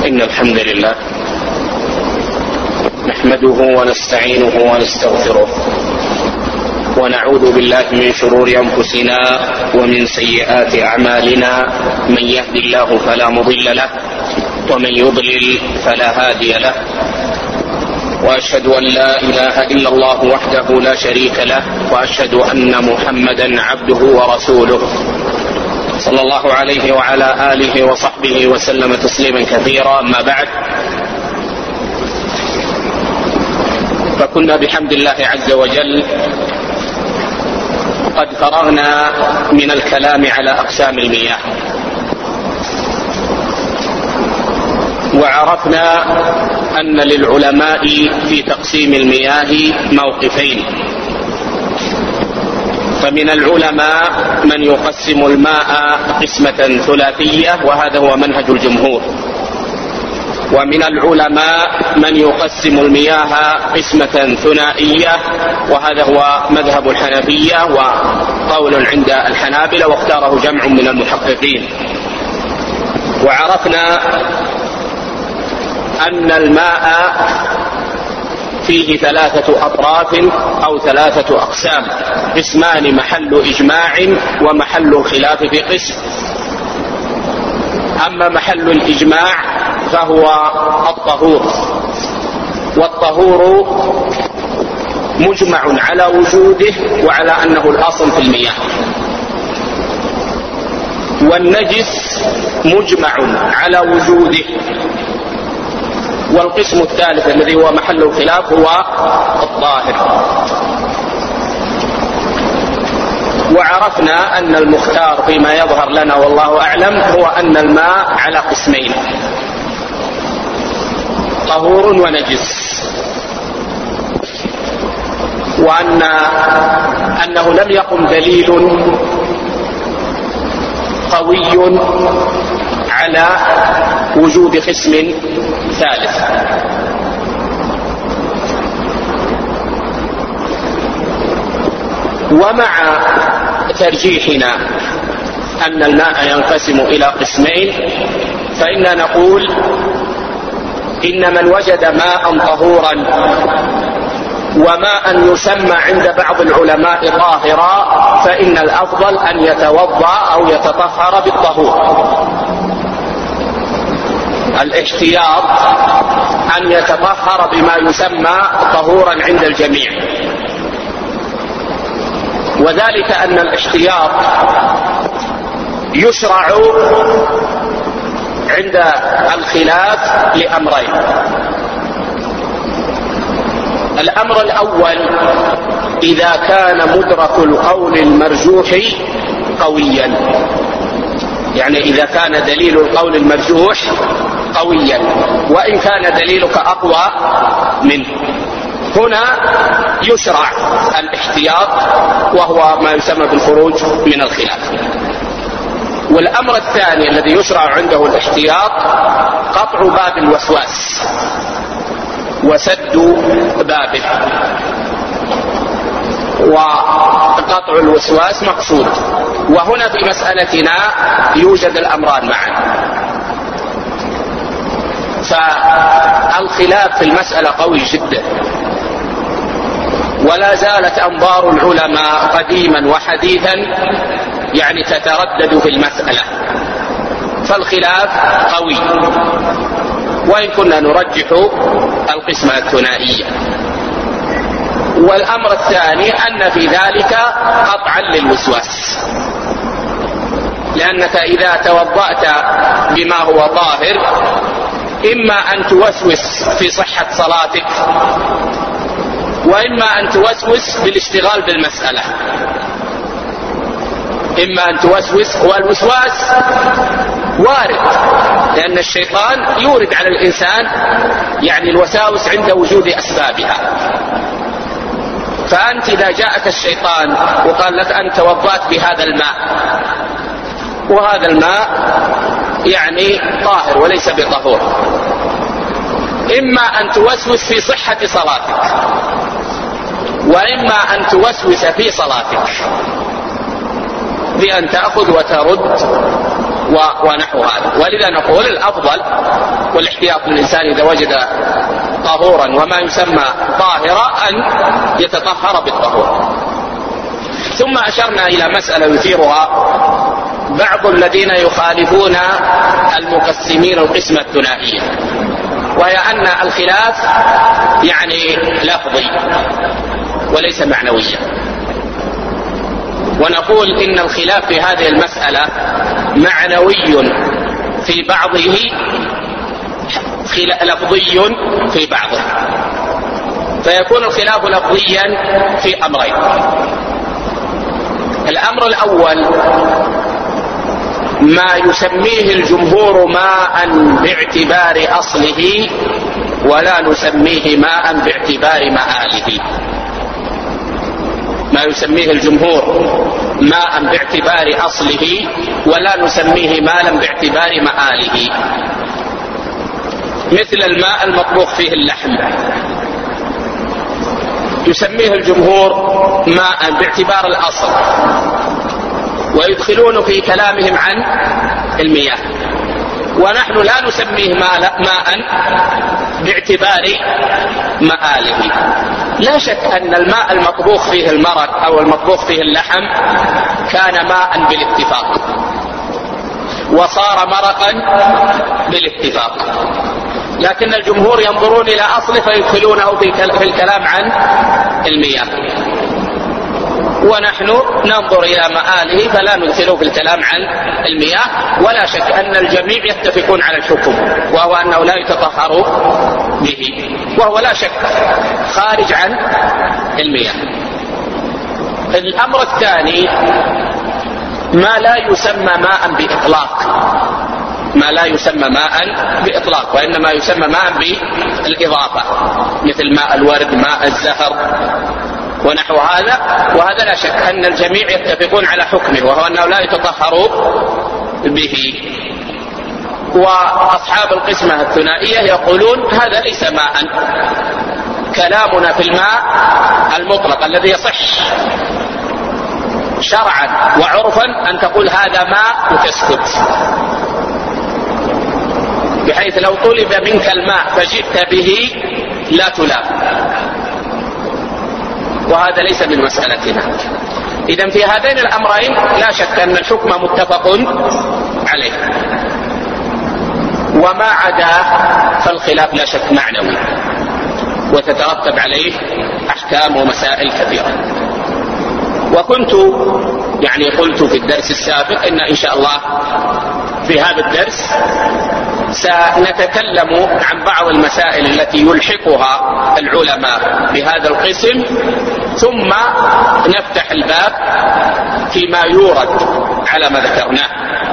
إن الحمد لله نحمده ونستعينه ونستغفره ونعوذ بالله من شرور أنفسنا ومن سيئات أعمالنا. من يهد الله فلا مضل له ومن يضلل فلا هادي له، وأشهد أن لا إله إلا الله وحده لا شريك له، وأشهد أن محمدا عبده ورسوله صلى الله عليه وعلى آله وصحبه وسلم تسليما كثيرا. أما بعد، فكنا بحمد الله عز وجل قد فرغنا من الكلام على أقسام المياه، وعرفنا أن للعلماء في تقسيم المياه موقفين. فمن العلماء من يقسم الماء قسمة ثلاثية، وهذا هو منهج الجمهور، ومن العلماء من يقسم المياه قسمة ثنائية، وهذا هو مذهب الحنفية وقول عند الحنابلة، واختاره جمع من المحققين. وعرفنا أن الماء فيه ثلاثة أطراف أو ثلاثة أقسام، قسمان محل إجماع ومحل خلاف في قسم. أما محل الإجماع فهو الطهور، والطهور مجمع على وجوده وعلى أنه الأصل في المياه، والنجس مجمع على وجوده. والقسم الثالث الذي هو محل الخلاف هو الطاهر. وعرفنا أن المختار فيما يظهر لنا والله أعلم هو أن الماء على قسمين، طهور ونجس، وأنه لم يقم دليل قوي على وجود قسم ثالث. ومع ترجيحنا أن الماء ينقسم إلى قسمين، فإننا نقول إن من وجد ماء طهورا وماء يسمى عند بعض العلماء طاهرا، فإن الأفضل أن يتوضأ أو يتطهر بالطهور. الاحتياط أن يتطهر بما يسمى طهورا عند الجميع، وذلك أن الاحتياط يشرع عند الخلاف لأمرين. الأمر الأول إذا كان مدرك القول المرجوح قويا، يعني إذا كان دليل القول المرجوح قويا وإن كان دليلك أقوى منه، هنا يشرع الاحتياط وهو ما يسمى بالخروج من الخلاف. والأمر الثاني الذي يشرع عنده الاحتياط قطع باب الوسواس وسد بابه، وقطع الوسواس مقصود. وهنا في مسألتنا يوجد الأمران معا، فالخلاف في المسألة قوي جدا، ولا زالت أنظار العلماء قديما وحديثا يعني تتردد في المسألة، فالخلاف قوي، وإن كنا نرجح القسمة الثنائية. والأمر الثاني أن في ذلك قطعا للوسواس، لأنك إذا توضأت بما هو طاهر إما أن توسوس في صحة صلاتك، وإما أن توسوس بالاشتغال بالمسألة. إما أن توسوس، والوسواس وارد لأن الشيطان يورد على الإنسان يعني الوساوس عند وجود أسبابها. فأنت إذا جاءك الشيطان وقال لك أنت توضأت بهذا الماء، وهذا الماء يعني طاهر وليس بطهور، إما أن توسوس في صحة صلاتك، وإما أن توسوس في صلاتك بأن تأخذ وترد ونحو هذا. ولذا نقول الأفضل والاحتياط للإنسان إذا وجد طهورا وما يسمى طاهرا أن يتطهر بالطهور. ثم أشرنا إلى مسألة يثيرها بعض الذين يخالفون المقسمين القسمة الثنائية، وهي أن الخلاف يعني لفظي وليس معنويا. ونقول إن الخلاف في هذه المسألة معنوي في بعضه لفظي في بعضه، فيكون الخلاف لفظيا في أمرين. الأمر الأول ما يسميه الجمهور ماء باعتبار أصله ولا نسميه ماء باعتبار مآله. ما يسميه الجمهور ماء باعتبار أصله ولا نسميه ماء باعتبار مآله، مثل الماء المطبوخ فيه اللحم يسميه الجمهور ماء باعتبار الأصل، ويدخلون في كلامهم عن المياه، ونحن لا نسميه ماء باعتبار مآله. لا شك أن الماء المطبوخ فيه المرق أو المطبوخ فيه اللحم كان ماء بالاتفاق وصار مرقا بالاتفاق، لكن الجمهور ينظرون إلى أصله فيدخلونه في الكلام عن المياه، ونحن ننظر إلى مآله فلا ندخله في الكلام عن المياه. ولا شك أن الجميع يتفقون على الحكم، وهو أنه لا يتطهر به، وهو لا شك خارج عن المياه. الأمر الثاني ما لا يسمى ماء بإطلاق، ما لا يسمى ماء بإطلاق وإنما يسمى ماء بالإضافة، مثل ماء الورد، ماء الزهر ونحو هذا. وهذا لا شك أن الجميع يتفقون على حكمه، وهو أنه لا يتطهر به. وأصحاب القسمة الثنائية يقولون هذا ليس ماء. كلامنا في الماء المطلق الذي يصح شرعا وعرفا أن تقول هذا ماء وتسكت، بحيث لو طلب منك الماء فجئت به لا تلام، وهذا ليس من مسألتنا. إذن في هذين الأمرين لا شك أن الحكم متفق عليه، وما عداه فالخلاف لا شك معنوي وتترتب عليه أحكام ومسائل كثيرة. وكنت قلت في الدرس السابق إن شاء الله في هذا الدرس سنتكلم عن بعض المسائل التي يلحقها العلماء بهذا القسم، ثم نفتح الباب فيما يورد على ما ذكرناه.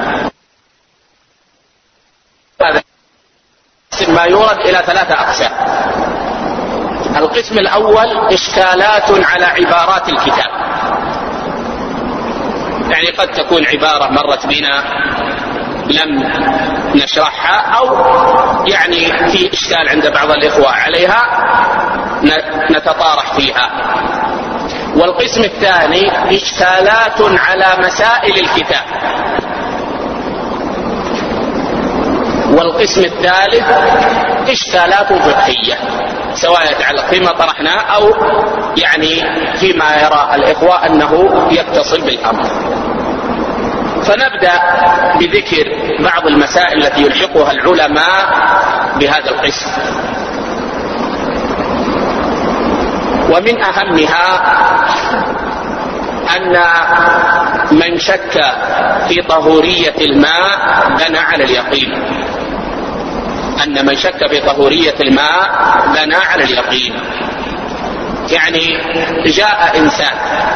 هذا ما يورد إلى 3 أقسام. القسم الأول إشكالات على عبارات الكتاب، قد تكون عبارة مرت بنا لم نشرحها، أو في إشكال عند بعض الإخوة عليها نتطارح فيها. والقسم الثاني إشكالات على مسائل الكتاب. والقسم الثالث إشكالات فقهية، سواء يتعلق فيما طرحناه أو فيما يرى الإخوة أنه يتصل بالأمر. فنبدأ بذكر بعض المسائل التي يلحقها العلماء بهذا القسم. ومن أهمها أن من شك في طهورية الماء بنى على اليقين. أن من شك في طهورية الماء بنى على اليقين. جاء إنسان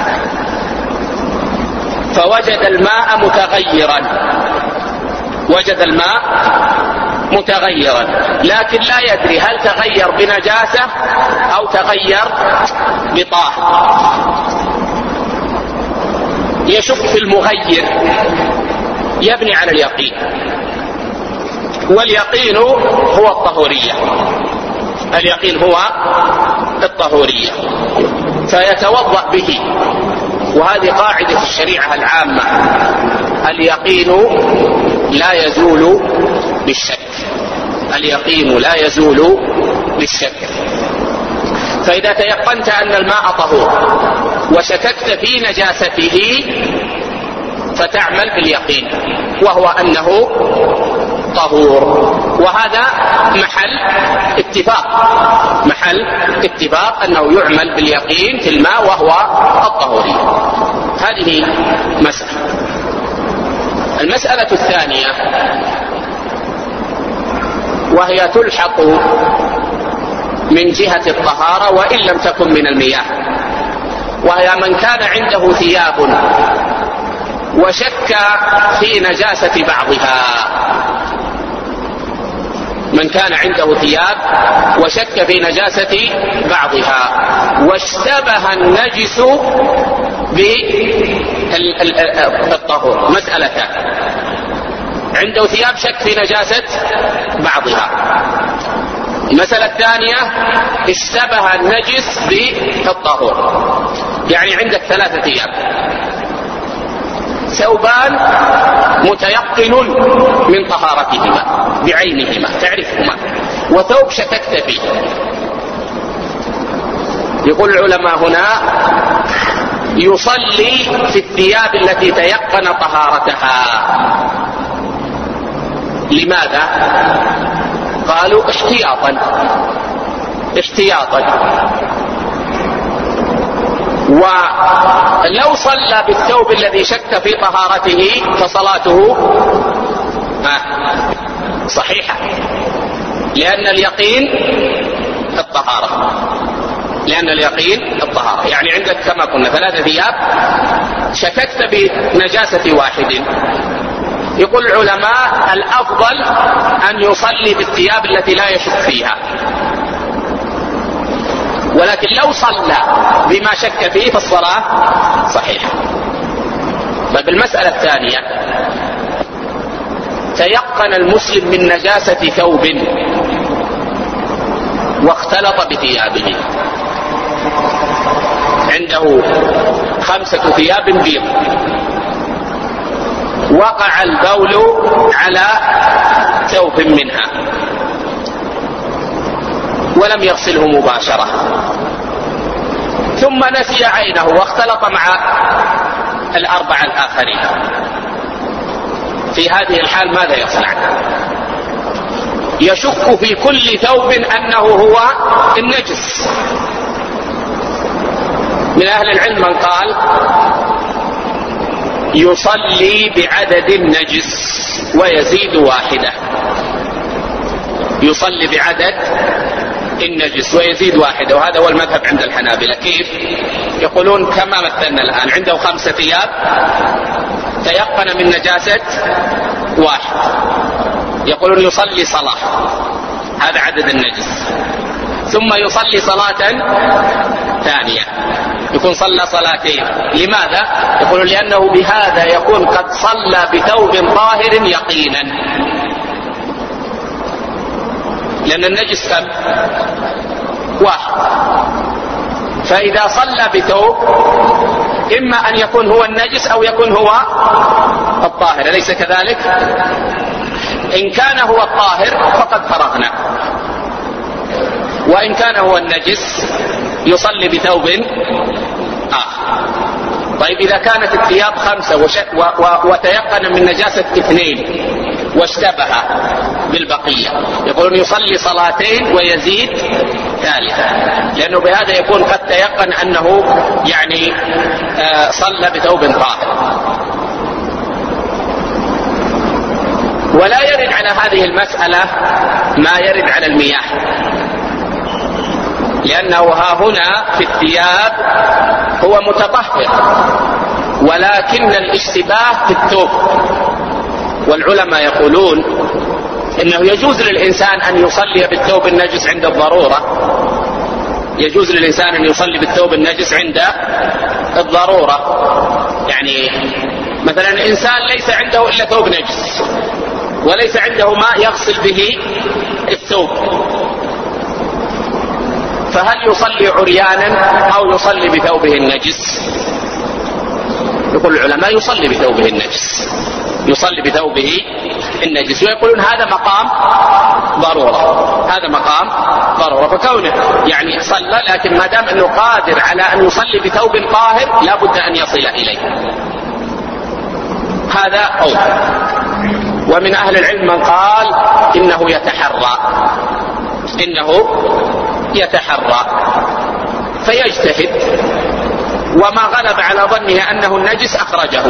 فوجد الماء متغيرا، وجد الماء متغيرا، لكن لا يدري هل تغير بنجاسة أو تغير بطاهر. يشك في المغير، يبني على اليقين، واليقين هو الطهورية. اليقين هو الطهورية، فيتوضأ به. وهذه قاعدة الشريعة العامة: اليقين لا يزول بالشك. اليقين لا يزول بالشك. فإذا تيقنت أن الماء طهور وشككت في نجاسته فتعمل باليقين وهو أنه طهور، وهذا محل اتفاق أنه يعمل باليقين في الماء وهو الطهورية. هذه مسألة. المسألة الثانية وهي تلحق من جهة الطهارة وإن لم تكن من المياه، وهي من كان عنده ثياب وشك في نجاسة بعضها. من كان عنده ثياب وشك في نجاسة بعضها واشتبه النجس بالطهور. مسألتان: عنده ثياب شك في نجاسة بعضها. المسألة الثانية: اشتبه النجس بالطهور. يعني عندك 3 ثياب، ثوبان متيقن من طهارتهما بعينهما تعرفهما، وثوب شككت فيه. يقول العلماء هنا يصلي في الثياب التي تيقن طهارتها. لماذا؟ قالوا احتياطا. ولو صلى بالثوب الذي شك في طهارته فصلاته صحيحة، لأن اليقين الطهارة. يعني عندك كما قلنا 3 ثياب شككت بنجاسة واحد. يقول العلماء الأفضل أن يصلي بالثياب التي لا يشك فيها، ولكن لو صلى بما شك فيه فالصلاة صحيحة. بالمسألة الثانية: تيقن المسلم من نجاسة ثوب واختلط بثيابه. عنده 5 ثياب بيض، وقع البول على ثوب منها ولم يغسله مباشرة، ثم نسي عينه واختلط مع 4 الآخرين. في هذه الحال ماذا يصنع؟ يشك في كل ثوب أنه هو النجس. من أهل العلم من قال يصلي بعدد النجس ويزيد واحدة. يصلي بعدد النجس ويزيد واحدة، وهذا هو المذهب عند الحنابلة. كيف؟ يقولون كما مثلنا الآن، عنده 5 ثياب تيقن من نجاسة واحد، يقولون يصلي صلاة، هذا عدد النجس، ثم يصلي صلاة ثانية، يكون صلى صلاتين. لماذا؟ يقولون لأنه بهذا يكون قد صلى بثوب طاهر يقينا، لأن النجس كم؟ واحد. فإذا صلى بثوب إما أن يكون هو النجس أو يكون هو الطاهر، أليس كذلك؟ إن كان هو الطاهر فقد فرغنا، وإن كان هو النجس يصلي بثوب آخر. طيب إذا كانت الثياب 5 وتيقن من نجاسة 2 واشتبه بالبقية، يقولون يصلي صلاتين ويزيد ثالثة، لأنه بهذا يكون قد تيقن أنه يعني صلى بثوب طاهر. ولا يرد على هذه المسألة ما يرد على المياه، لأنه ها هنا في الثياب هو متطهر، ولكن الاشتباه في الثوب. والعلماء يقولون إنه يجوز للإنسان أن يصلي بالثوب النجس عند الضرورة، يجوز للإنسان أن يصلي بالثوب النجس عند الضرورة. يعني مثلا إنسان ليس عنده إلا ثوب نجس وليس عنده ماء يغسل به الثوب، فهل يصلي عريانا أو يصلي بثوبه النجس؟ يقول العلماء يصلي بثوبه النجس، يصلي بثوبه النجس، ويقولون هذا مقام ضرورة. هذا مقام ضرورة. فكونه يعني صلى، لكن ما دام أنه قادر على أن يصلي بثوب طاهر لا بد أن يصل إليه، هذا قول. ومن أهل العلم من قال إنه يتحرى فيجتهد، وما غلب على ظنه أنه النجس أخرجه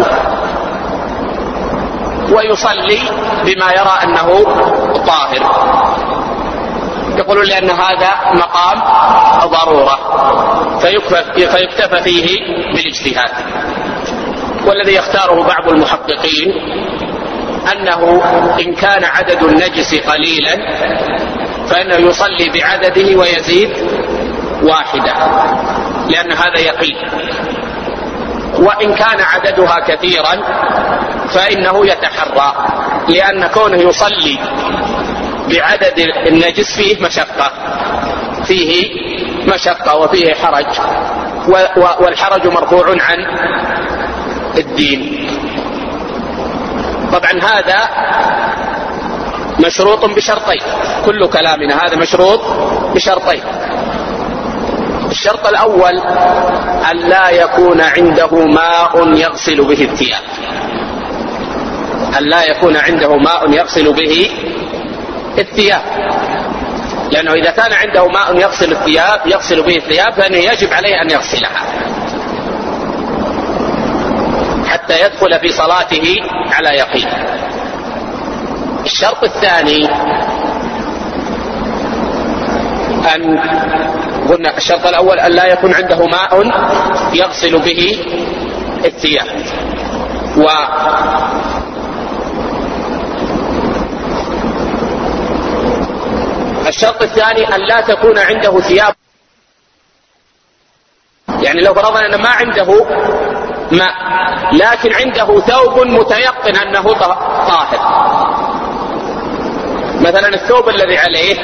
ويصلي بما يرى أنه طاهر. يقولون لأن هذا مقام ضرورة فيكتفى فيه بالاجتهاد. والذي يختاره بعض المحققين أنه إن كان عدد النجس قليلا فإنه يصلي بعدده ويزيد واحدة، لأن هذا يقين. وإن كان عددها كثيرا فإنه يتحرى، لأن كونه يصلي بعدد النجس فيه مشقة وفيه حرج، والحرج مرفوع عن الدين. طبعا هذا مشروط بشرطين، كل كلامنا هذا مشروط بشرطين. الشرط الأول أن لا يكون عنده ماء يغسل به الثياب، أن لا يكون عنده ماء يغسل به الثياب، لأنه إذا كان عنده ماء يغسل به الثياب فإنه يجب عليه أن يغسلها حتى يدخل في صلاته على يقين. الشرط الثاني قلنا الشرط الأول أن لا يكون عنده ماء يغسل به الثياب، والشرط الثاني أن لا تكون عنده ثياب. يعني لو فرضنا أن ما عنده ماء لكن عنده ثوب متيقن أنه طاهر، مثلا الثوب الذي عليه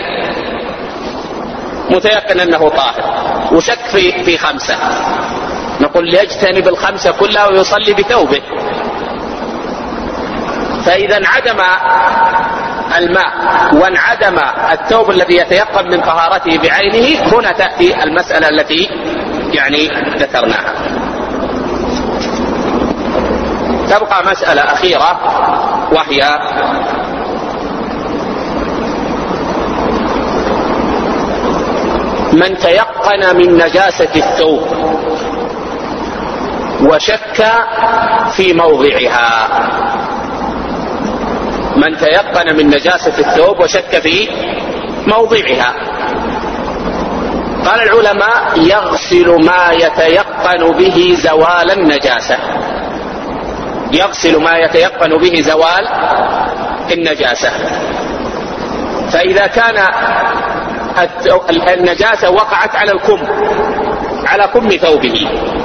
متيقن أنه طاهر وشك في 5، نقول ليجتنب 5 كلها ويصلي بثوبه. فإذا انعدم الماء وانعدم الثوب الذي يتيقن من طهارته بعينه، هنا تأتي المسألة التي يعني ذكرناها. تبقى مسألة أخيرة وهي من تيقن من نجاسة الثوب وشك في موضعها. من تيقن من نجاسة الثوب وشك في موضعها، قال العلماء يغسل ما يتيقن به زوال النجاسة، يغسل ما يتيقن به زوال النجاسة. فإذا كان النجاسة وقعت على كم ثوبه،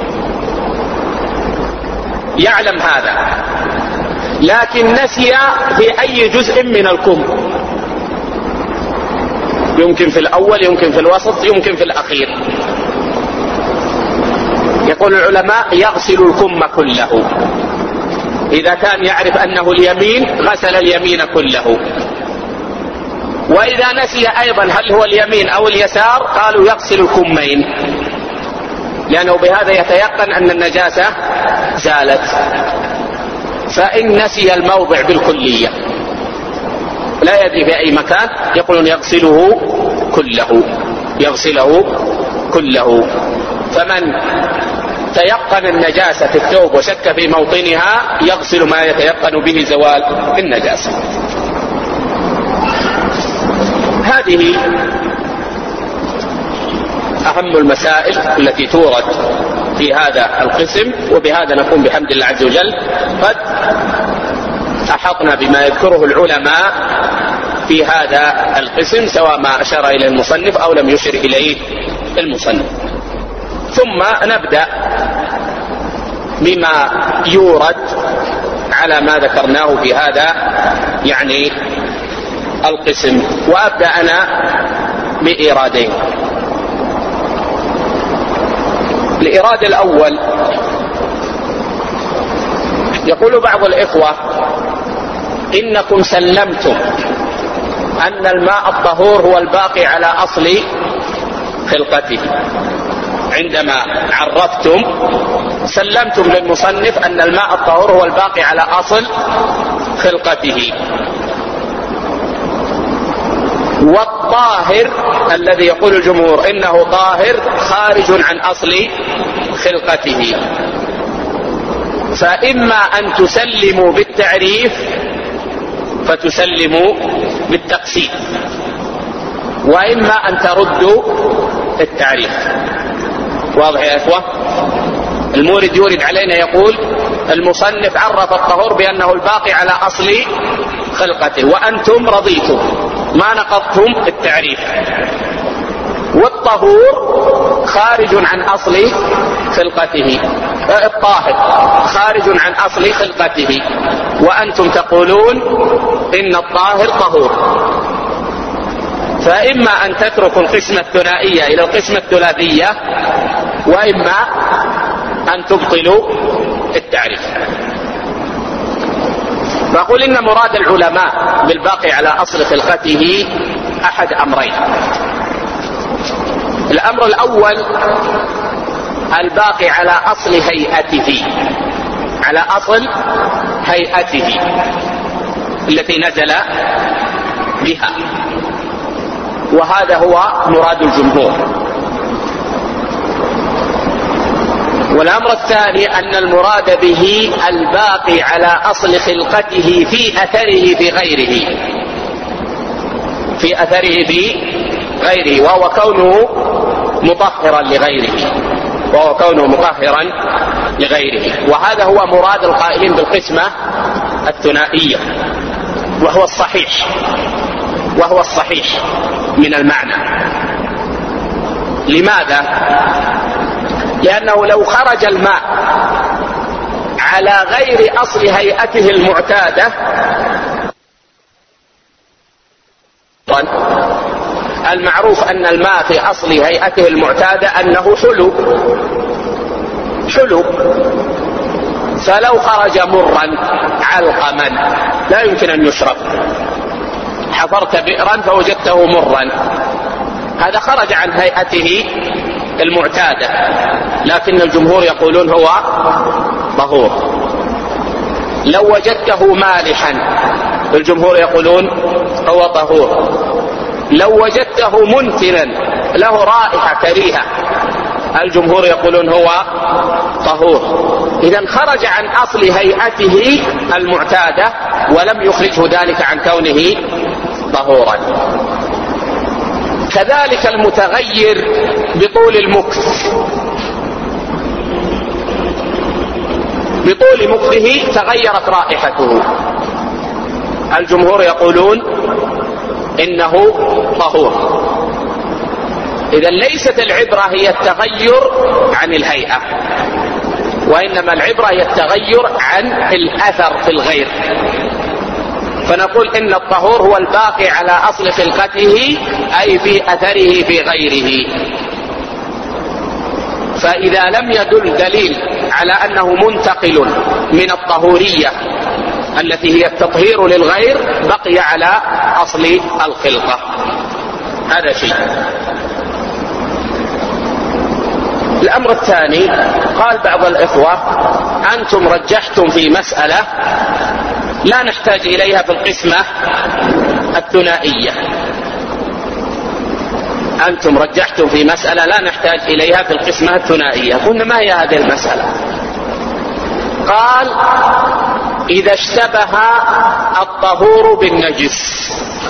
يعلم هذا لكن نسي في أي جزء من الكم، يمكن في الأول يمكن في الوسط يمكن في الأخير. يقول العلماء يغسل الكم كله. إذا كان يعرف أنه اليمين غسل اليمين كله، وإذا نسي أيضا هل هو اليمين أو اليسار قالوا يغسل الكمين، لأنه بهذا يتيقن أن النجاسة زالت. فإن نسي الموضع بالكلية لا يدري في أي مكان يقولون يغسله كله. فمن تيقن النجاسة في الثوب وشك في موطنها يغسل ما يتيقن به زوال النجاسة. هذه أهم المسائل التي تورد في هذا القسم، وبهذا نكون بحمد الله عز وجل قد أحطنا بما يذكره العلماء في هذا القسم، سواء ما أشار إليه المصنف أو لم يشر إليه المصنف. ثم نبدأ بما يورد على ما ذكرناه في هذا يعني القسم. وأبدأ أنا بإيرادين. الإيراد الأول، يقول بعض الإخوة إنكم سلمتم أن الماء الطهور هو الباقي على أصل خلقته. عندما عرفتم سلمتم للمصنف أن الماء الطهور هو الباقي على أصل خلقته. والطاهر الذي يقول الجمهور إنه طاهر خارج عن أصل خلقته. فإما أن تسلموا بالتعريف فتسلموا بالتقسيم، وإما أن تردوا التعريف. واضح يا إخوة؟ المورد يورد علينا يقول المصنف عرف الطهور بأنه الباقي على أصل خلقته، وأنتم رضيتم ما نقضتم التعريف. والطهور خارج عن أصل خلقته، الطاهر خارج عن أصل خلقته، وأنتم تقولون إن الطاهر طهور. فإما أن تتركوا القسمة الثنائية إلى القسمة الثلاثية، وإما أن تبطلوا التعريف. فأقول إن مراد العلماء بالباقي على أصل خلقته أحد أمرين. الأمر الأول الباقي على أصل هيئته، على أصل هيئته التي نزل بها، وهذا هو مراد الجمهور. والأمر الثاني أن المراد به الباقي على أصل خلقته في أثره في غيره، في أثره في غيره، وهو كونه مطهرا لغيره، وهو كونه مطهرا لغيره. وهذا هو مراد القائلين بالقسمة الثنائية، وهو الصحيح من المعنى. لماذا؟ لأنه لو خرج الماء على غير أصل هيئته المعتادة، المعروف أن الماء في أصل هيئته المعتادة أنه حلو، فلو خرج مرا علقما لا يمكن أن يشرب. حفرت بئرا فوجدته مرا، هذا خرج عن هيئته المعتادة، لكن الجمهور يقولون هو طهور. لو وجدته مالحا الجمهور يقولون هو طهور. لو وجدته منتنا له رائحة كريهة الجمهور يقولون هو طهور. إذن خرج عن أصل هيئته المعتادة ولم يخرجه ذلك عن كونه طهورا. كذلك المتغير بطول المكث، بطول مكثه تغيرت رائحته، الجمهور يقولون إنه طهور. إذن ليست العبرة هي التغير عن الهيئة، وإنما العبرة هي التغير عن الأثر في الغير. فنقول إن الطهور هو الباقي على أصل خلقته، أي في أثره في غيره. فإذا لم يدل دليل على أنه منتقل من الطهورية التي هي التطهير للغير بقي على أصل الخلقة. هذا شيء. الأمر الثاني، قال بعض الإخوة أنتم رجحتم في مسألة لا نحتاج إليها في القسمة الثنائية، أنتم رجحتم في مسألة لا نحتاج إليها في القسمة الثنائية. قلنا ما هي هذه المسألة؟ قال إذا اشتبه الطهور بالنجس.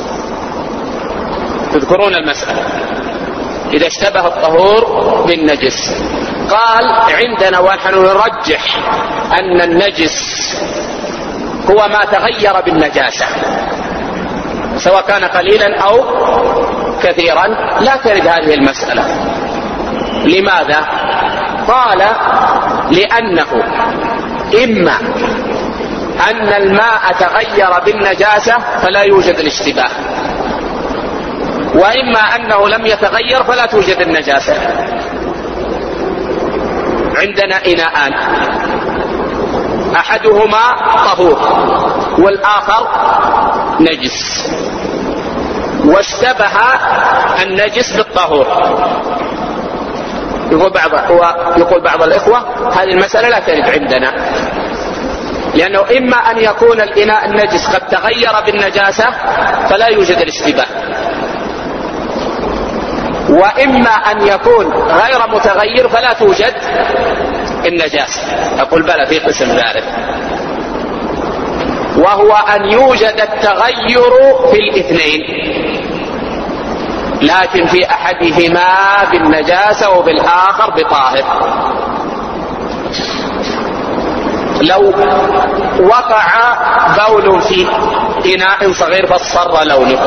تذكرون المسألة؟ إذا اشتبه الطهور بالنجس، قال عندنا ونحن نرجح أن النجس هو ما تغير بالنجاسة سواء كان قليلا أو كثيرا. لا ترد هذه المسألة. لماذا؟ قال لأنه إما أن الماء تغير بالنجاسة فلا يوجد الاشتباه، وإما أنه لم يتغير فلا توجد النجاسة. عندنا إناءان، أحدهما طهور والآخر نجس. واشتبه النجس بالطهور. يقول بعض الإخوة هذه المسألة لا ترد عندنا، لأنه إما أن يكون الإناء النجس قد تغير بالنجاسة فلا يوجد الاشتباه، وإما أن يكون غير متغير فلا توجد النجاسة. أقول بلى في قسم ثالث، وهو أن يوجد التغير في الاثنين، لكن في أحدهما بالنجاسة وبالآخر بطاهر. لو وقع بول في إناء صغير فاصفر لونه،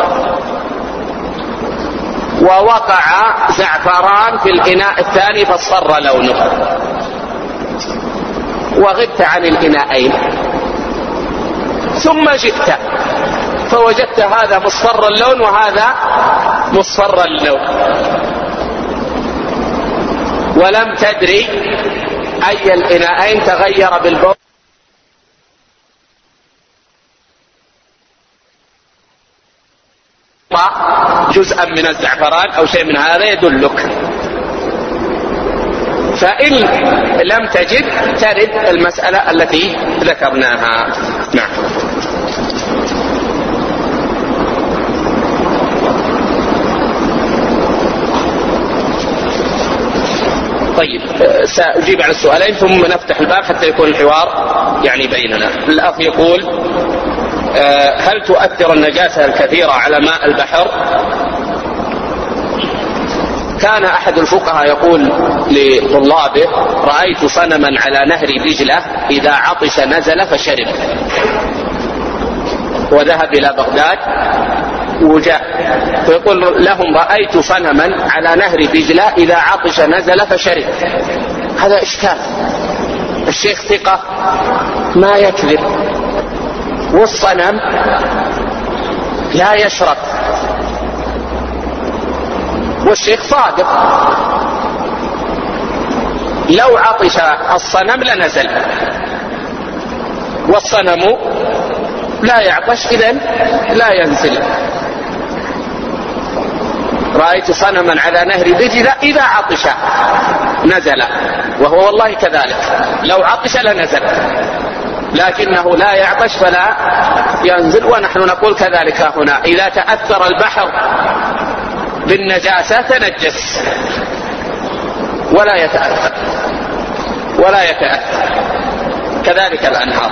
ووقع زعفران في الإناء الثاني فاصفر لونه، وغبت عن الإناءين ثم جئت فوجدت هذا مصفر اللون وهذا مصفر اللون، ولم تدري أي الإناءين تغير بالبول جزءا من الزعفران أو شيء من هذا يدلك. فإن لم تجد ترد المسألة التي ذكرناها. نعم. طيب، سأجيب على السؤالين ثم نفتح الباب حتى يكون الحوار يعني بيننا. الأخ يقول: هل تؤثر النجاسة الكثيرة على ماء البحر؟ كان أحد الفقهاء يقول لطلابه: رأيت صنما على نهر دجلة إذا عطش نزل فشرب. وذهب إلى بغداد وجاء فيقول لهم: رأيت صنما على نهر دجلة إذا عطش نزل فشرب. هذا إشكال. الشيخ ثقة ما يكذب، والصنم لا يشرب، والشيخ صادق. لو عطش الصنم لنزل، والصنم لا يعطش إذن لا ينزل. رأيت صنما على نهر دجلة إذا عطش نزل، وهو والله كذلك، لو عطش لنزل، لكنه لا يعطش فلا ينزل. ونحن نقول كذلك هنا: إذا تأثر البحر بالنجاسة تنجس ولا يتأثر كذلك الأنهار.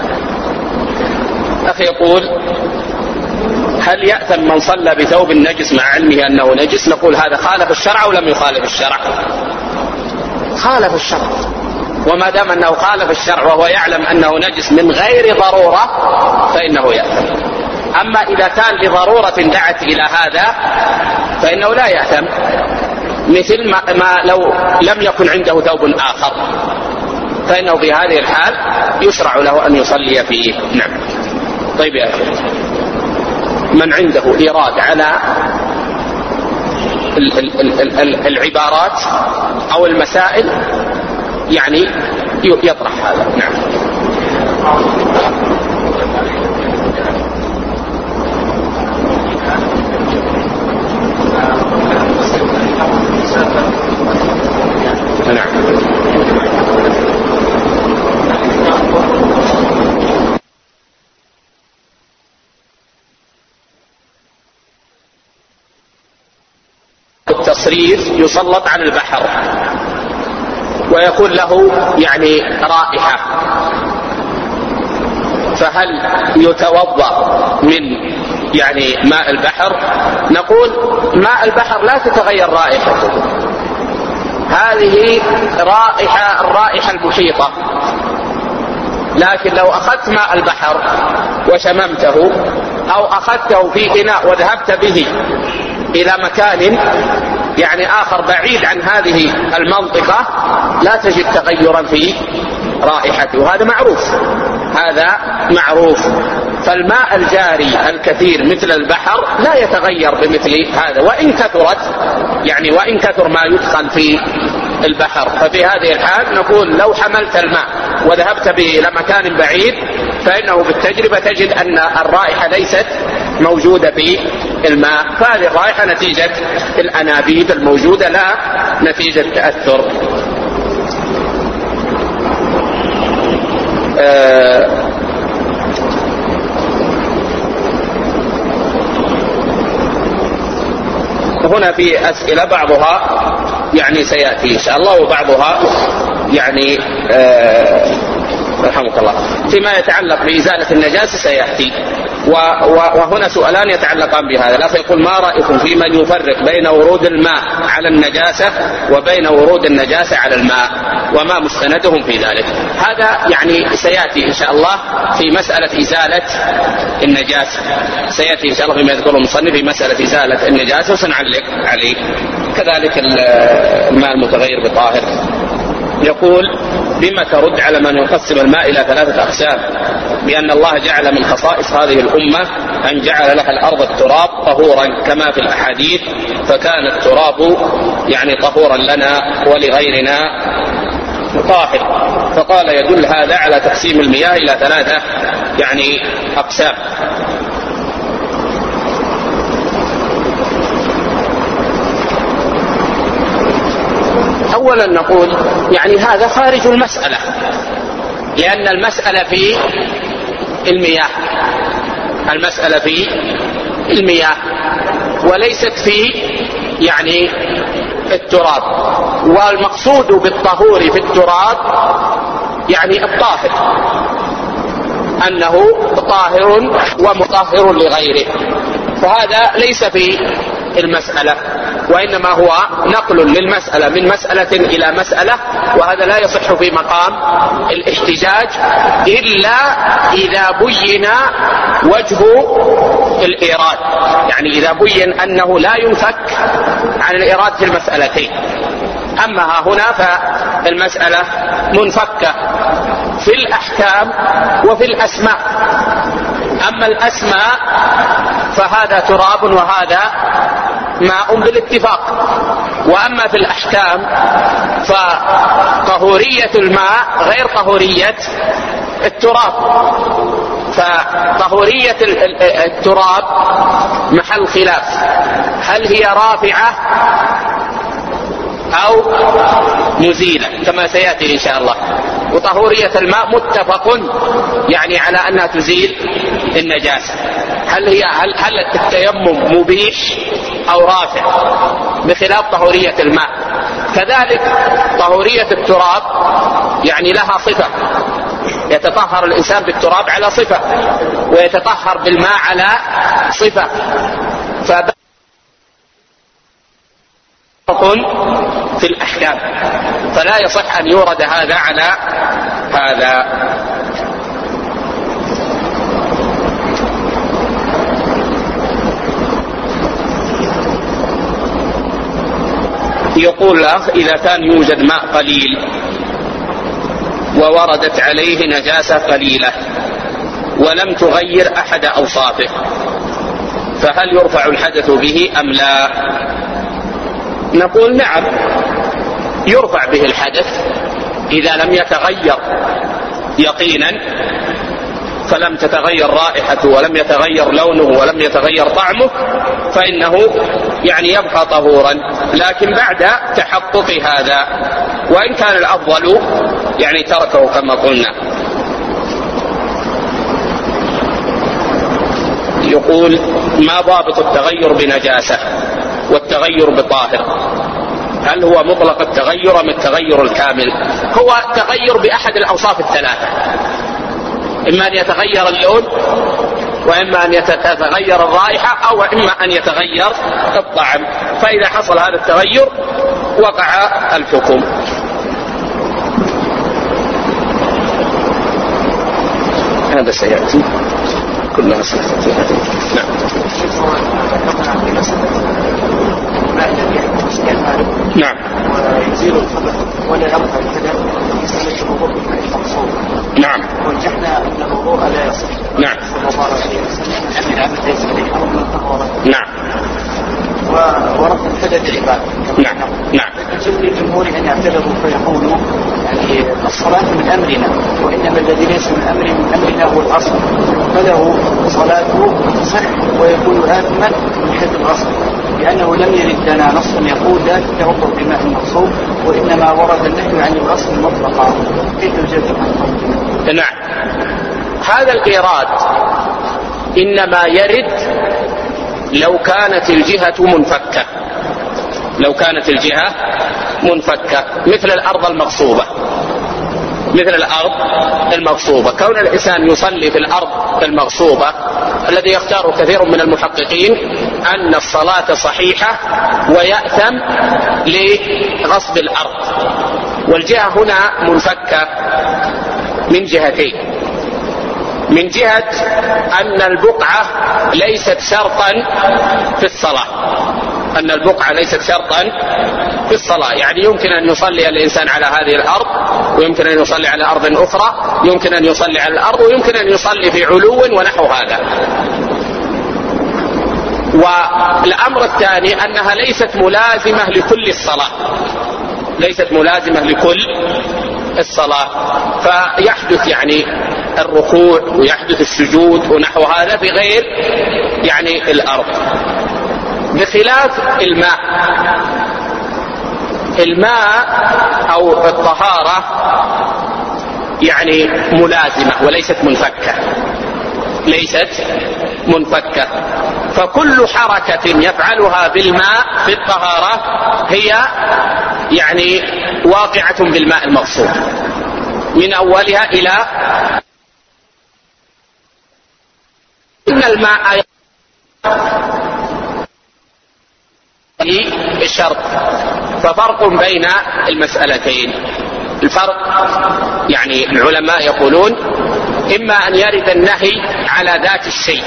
أخي يقول: هل يأثم من صلى بثوب نجس مع علمه أنه نجس؟ نقول هذا خالف الشرع أو لم يخالف الشرع؟ خالف الشرع، وما دام أنه خالف الشرع وهو يعلم أنه نجس من غير ضرورة فإنه يأثم. أما إذا كان لضرورة دعت إلى هذا فإنه لا يأثم، مثل ما لو لم يكن عنده ثوب آخر فإنه في هذه الحال يشرع له أن يصلي فيه. نعم. طيب يا أخي، من عنده إيراد على العبارات أو المسائل يعني يطرح هذا. نعم. التصريف يسلط على البحر ويكون له يعني رائحة، فهل يتوضأ من يعني ماء البحر؟ نقول ماء البحر لا تتغير رائحته، هذه الرائحة المحيطة. لكن لو أخذت ماء البحر وشممته أو أخذته في إناء وذهبت به إلى مكان يعني آخر بعيد عن هذه المنطقة لا تجد تغيرا في رائحته، وهذا معروف. فالماء الجاري الكثير مثل البحر لا يتغير بمثل هذا، وإن كثر ما يدخل في البحر. ففي هذه الحال نقول لو حملت الماء وذهبت به إلى مكان بعيد فإنه بالتجربة تجد أن الرائحة ليست موجودة في الماء، فهذه الرائحة نتيجة الأنابيب الموجودة لا نتيجة تأثر. هنا في أسئلة بعضها يعني سيأتي إن شاء الله، وبعضها يعني رحمك الله فيما يتعلق بإزالة النجاسة سيأتي. وهنا سؤالان يتعلقان بهذا. الأخ يقول: ما رأيكم في من يفرق بين ورود الماء على النجاسة وبين ورود النجاسة على الماء، وما مستندهم في ذلك؟ هذا يعني سيأتي إن شاء الله في مسألة إزالة النجاسة، سيأتي إن شاء الله فيما يذكره المصنف في مسألة إزالة النجاسة وسنعلق عليه. كذلك الماء المتغير بطاهر. يقول: بما ترد على من يقسم الماء إلى 3 أقسام، بأن الله جعل من خصائص هذه الأمة أن جعل لها الأرض التراب طهورا كما في الأحاديث، فكان التراب يعني طهورا لنا ولغيرنا طاهر، فقال يدل هذا على تقسيم المياه إلى 3 يعني أقسام. أولا نقول يعني هذا خارج المسألة، لأن المسألة في المياه، المسألة في المياه وليست في يعني التراب، والمقصود بالطهور في التراب يعني الطاهر، أنه طاهر ومطهر لغيره، فهذا ليس في المسألة، وإنما هو نقل للمسألة من مسألة إلى مسألة، وهذا لا يصح في مقام الاحتجاج إلا إذا بين وجه الإيراد، يعني إذا بين أنه لا ينفك عن الإيراد في المسألتين. أما ها هنا فالمسألة منفكة في الأحكام وفي الأسماء. أما الأسماء فهذا تراب وهذا ماء بالاتفاق، وأما في الأحكام فطهورية الماء غير طهورية التراب، فطهورية التراب محل خلاف، هل هي رافعة أو مزيلة كما سيأتي إن شاء الله، وطهورية الماء متفق يعني على أنها تزيل النجاسة، هل التيمم مبيح أو رافع، بخلاف طهورية الماء. كذلك طهورية التراب يعني لها صفة، يتطهر الإنسان بالتراب على صفة ويتطهر بالماء على صفة، فبقى في الأحكام، فلا يصح أن يورد هذا على هذا. يقول الأخ: إذا كان يوجد ماء قليل ووردت عليه نجاسة قليلة ولم تغير أحد أوصافه، فهل يرفع الحدث به أم لا؟ نقول نعم، يرفع به الحدث إذا لم يتغير يقينا، فلم تتغير رائحته ولم يتغير لونه ولم يتغير طعمه، فإنه يعني يبقى طهورا، لكن بعد تحقق هذا، وإن كان الأفضل يعني تركه كما قلنا. يقول: ما ضابط التغير بنجاسة والتغير بطاهر؟ هل هو مطلق التغير أم التغير الكامل؟ هو التغير بأحد الأوصاف الثلاثة، إما أن يتغير اللون، وإما أن يتغير الرائحة، أو إما أن يتغير الطعم، فإذا حصل هذا التغير وقع الحكم. هذا سيأتي كلها سيأتي. نعم. نعم. ويزيل الخبث ولا يرفع الحدث يستمر الوضوء بالمقصود. نعم. ورجحنا أن الوضوء لا يصح. نعم. نعم. ورفع الحدث عدد عباد. نعم نعم. الجمهور أن يعترضوا فيقولوا يعني الصلاة من أمرنا، وإنما الذي ليس من أمرنا هو الأصل، فله صلاته صح ويكون آثما من حيث الأصل، لأنه لم يرد لنا نص يقول لا تتوضأ بماء المغصوب، وإنما ورد النهي عن الأصل المطلقة. كيف يجب؟ نعم، هذا الإيراد إنما يرد لو كانت الجهة منفكة، لو كانت الجهة منفكة، مثل الأرض المغصوبة، مثل الأرض المغصوبة. كون الإنسان يصلي في الأرض المغصوبة، الذي يختار كثير من المحققين أن الصلاة صحيحة ويأثم لغصب الأرض، والجهة هنا منفكة من جهتين: من جهة أن البقعة ليست شرطا في الصلاة، أن البقعة ليست شرطا في الصلاة، يعني يمكن أن يصلي الإنسان على هذه الأرض، ويمكن أن يصلي على أرض أخرى، يمكن أن يصلي على الأرض، ويمكن أن يصلي في علو ونحو هذا. والأمر الثاني أنها ليست ملازمة لكل الصلاة، ليست ملازمة لكل الصلاة، فيحدث يعني الركوع ويحدث السجود ونحو هذا في غير يعني الأرض، بخلاف الماء. الماء أو الطهارة يعني ملازمة وليست منفكة، ليست منفكة، فكل حركة يفعلها بالماء في الطهارة هي يعني واقعة بالماء المغصوب من أولها إلى إن الماء الشرط. ففرق بين المسألتين، الفرق يعني العلماء يقولون إما أن يرد النهي على ذات الشيء،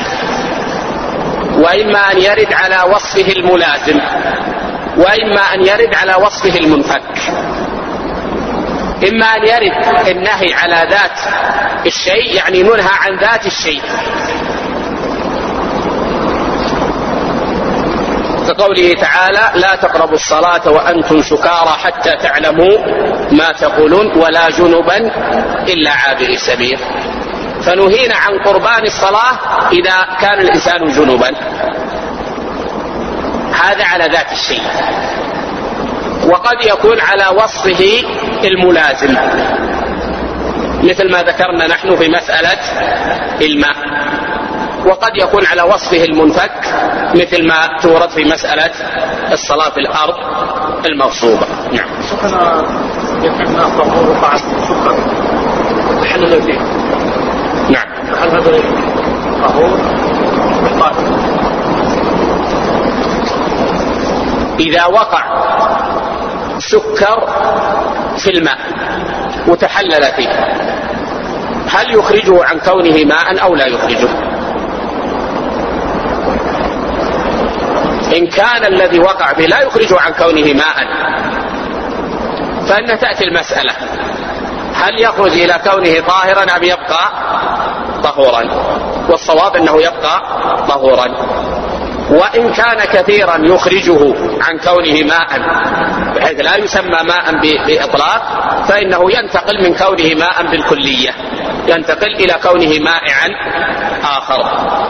وإما أن يرد على وصفه الملازم، وإما أن يرد على وصفه المنفك. إما أن يرد النهي على ذات الشيء يعني ننهى عن ذات الشيء، كقوله تعالى: لا تقربوا الصلاة وأنتم سكارى حتى تعلموا ما تقولون ولا جنبا إلا عابري السبيل. فنهينا عن قربان الصلاة إذا كان الإنسان جنبا، هذا على ذات الشيء. وقد يكون على وصفه الملازم، مثل ما ذكرنا نحن في مسألة الماء، وقد يكون على وصفه المنفك مثل ما تورد في مسألة الصلاة في الأرض المغصوبة. نعم. سكن يكون الطهور بعد سكر تحلل فيه. نعم. هل هذا الطهور بالطاهر؟ إذا وقع سكر في الماء وتحلل فيه، هل يخرجه عن كونه ماء أو لا يخرجه؟ إن كان الذي وقع به لا يخرجه عن كونه ماء، فإن تأتي المسألة: هل يخرج إلى كونه طاهرا أم يبقى طهورا؟ والصواب أنه يبقى طهورا. وإن كان كثيرا يخرجه عن كونه ماء بحيث لا يسمى ماء بإطلاق، فإنه ينتقل من كونه ماء بالكلية، ينتقل إلى كونه مائعا آخر.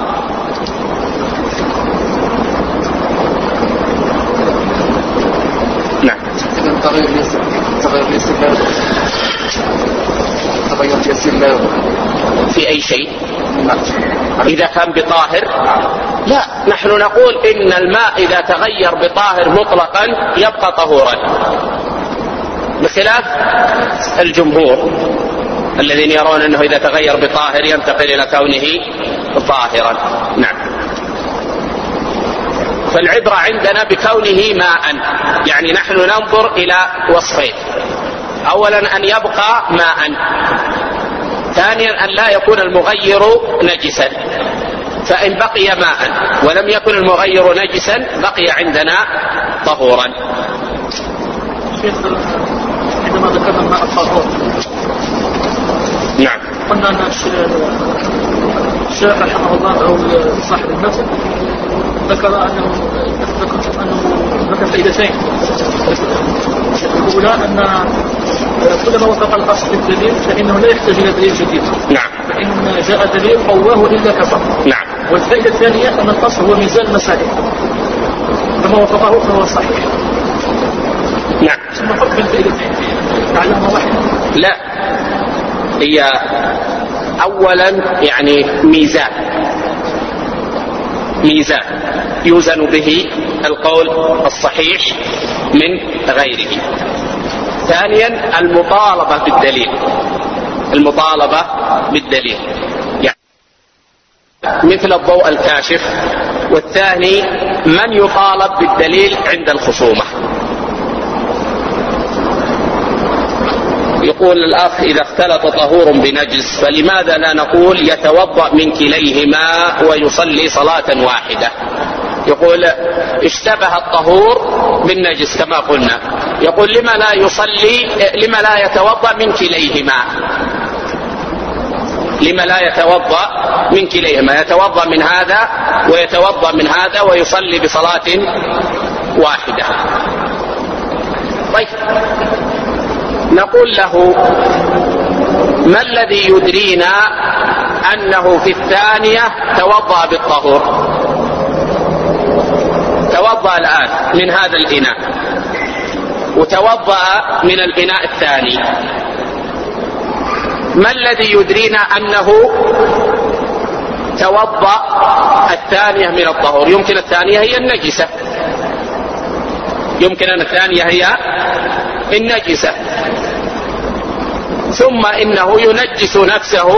نعم. تغير يسير في أي شيء إذا كان بطاهر؟ لا، نحن نقول إن الماء إذا تغير بطاهر مطلقا يبقى طهورا، بخلاف الجمهور الذين يرون أنه إذا تغير بطاهر ينتقل إلى كونه طاهرا. نعم. فالعبرة عندنا بكونه ماء، يعني نحن ننظر إلى وصفين: أولا أن يبقى ماء، ثانيا أن لا يكون المغير نجسا. فإن بقي ماء ولم يكن المغير نجسا بقي عندنا طهورا. عندما ذكرنا الماء الطهور، نعم، قلنا أن الشيخ رحمه الله أو صاحب المتن ذكر أنه في فائدتين. الأولى أن كلما وفق الأصل الدليل فإنه لا يحتاج إلى دليل جديد. نعم. فإن جاء دليل قواه إلا كفر. نعم. والفائدة الثانية أن الأصل هو ميزان المسائل، كما وفقه فهو صحيح. نعم. ثم فرق بين الفائدتين تعلمها واحدة؟ لا، هي أولا يعني ميزان يوزن به القول الصحيح من غيره. ثانيا المطالبة بالدليل يعني مثل الضوء الكاشف. والثاني من يطالب بالدليل عند الخصومة. يقول الأخ إذا اختلط طهور بنجس فلماذا لا نقول يتوضأ من كليهما ويصلي صلاة واحدة؟ يقول اشتبه الطهور بالنجس كما قلنا، يقول لما لا يتوضأ من كليهما؟ لما لا يتوضأ من كليهما؟ يتوضأ من هذا ويتوضأ من هذا ويصلي بصلاة واحدة. طيب نقول له ما الذي يدرينا أنه في الثانية توضأ بالطهور؟ توضأ الآن من هذا الإناء وتوضأ من الإناء الثاني، ما الذي يدرينا أنه توضأ الثانية من الطهور؟ يمكن الثانية هي النجسة، يمكن أن الثانية هي النجسة، ثم إنه ينجس نفسه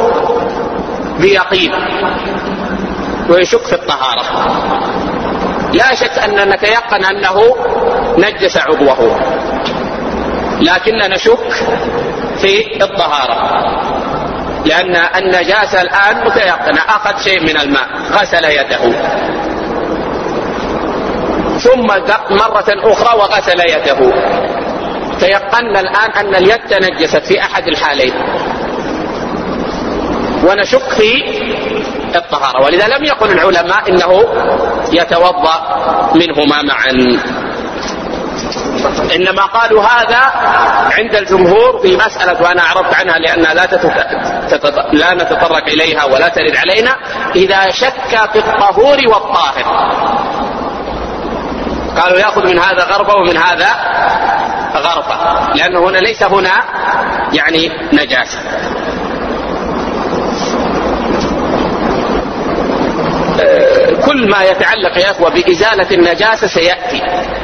بيقين ويشك في الطهارة. لا شك أننا نتيقن أنه نجس عضوه، لكننا نشك في الطهارة، لأن النجاسة الآن متيقنة. أخذ شيء من الماء، غسل يده، ثم دق مرة أخرى وغسل يده، تيقنا الآن أن اليد تنجست في أحد الحالين ونشك في الطهارة. ولذا لم يقل العلماء إنه يتوضأ منهما معا، إنما قالوا هذا عند الجمهور في مسألة، وأنا أعرضت عنها لأنها لا نتطرق إليها ولا ترد علينا، إذا شك في الطهور والطاهر قالوا يأخذ من هذا غرفة ومن هذا غرفة، لأنه هنا ليس هنا يعني نجاسة. كل ما يتعلق يا أخوة بإزالة النجاسة سيأتي،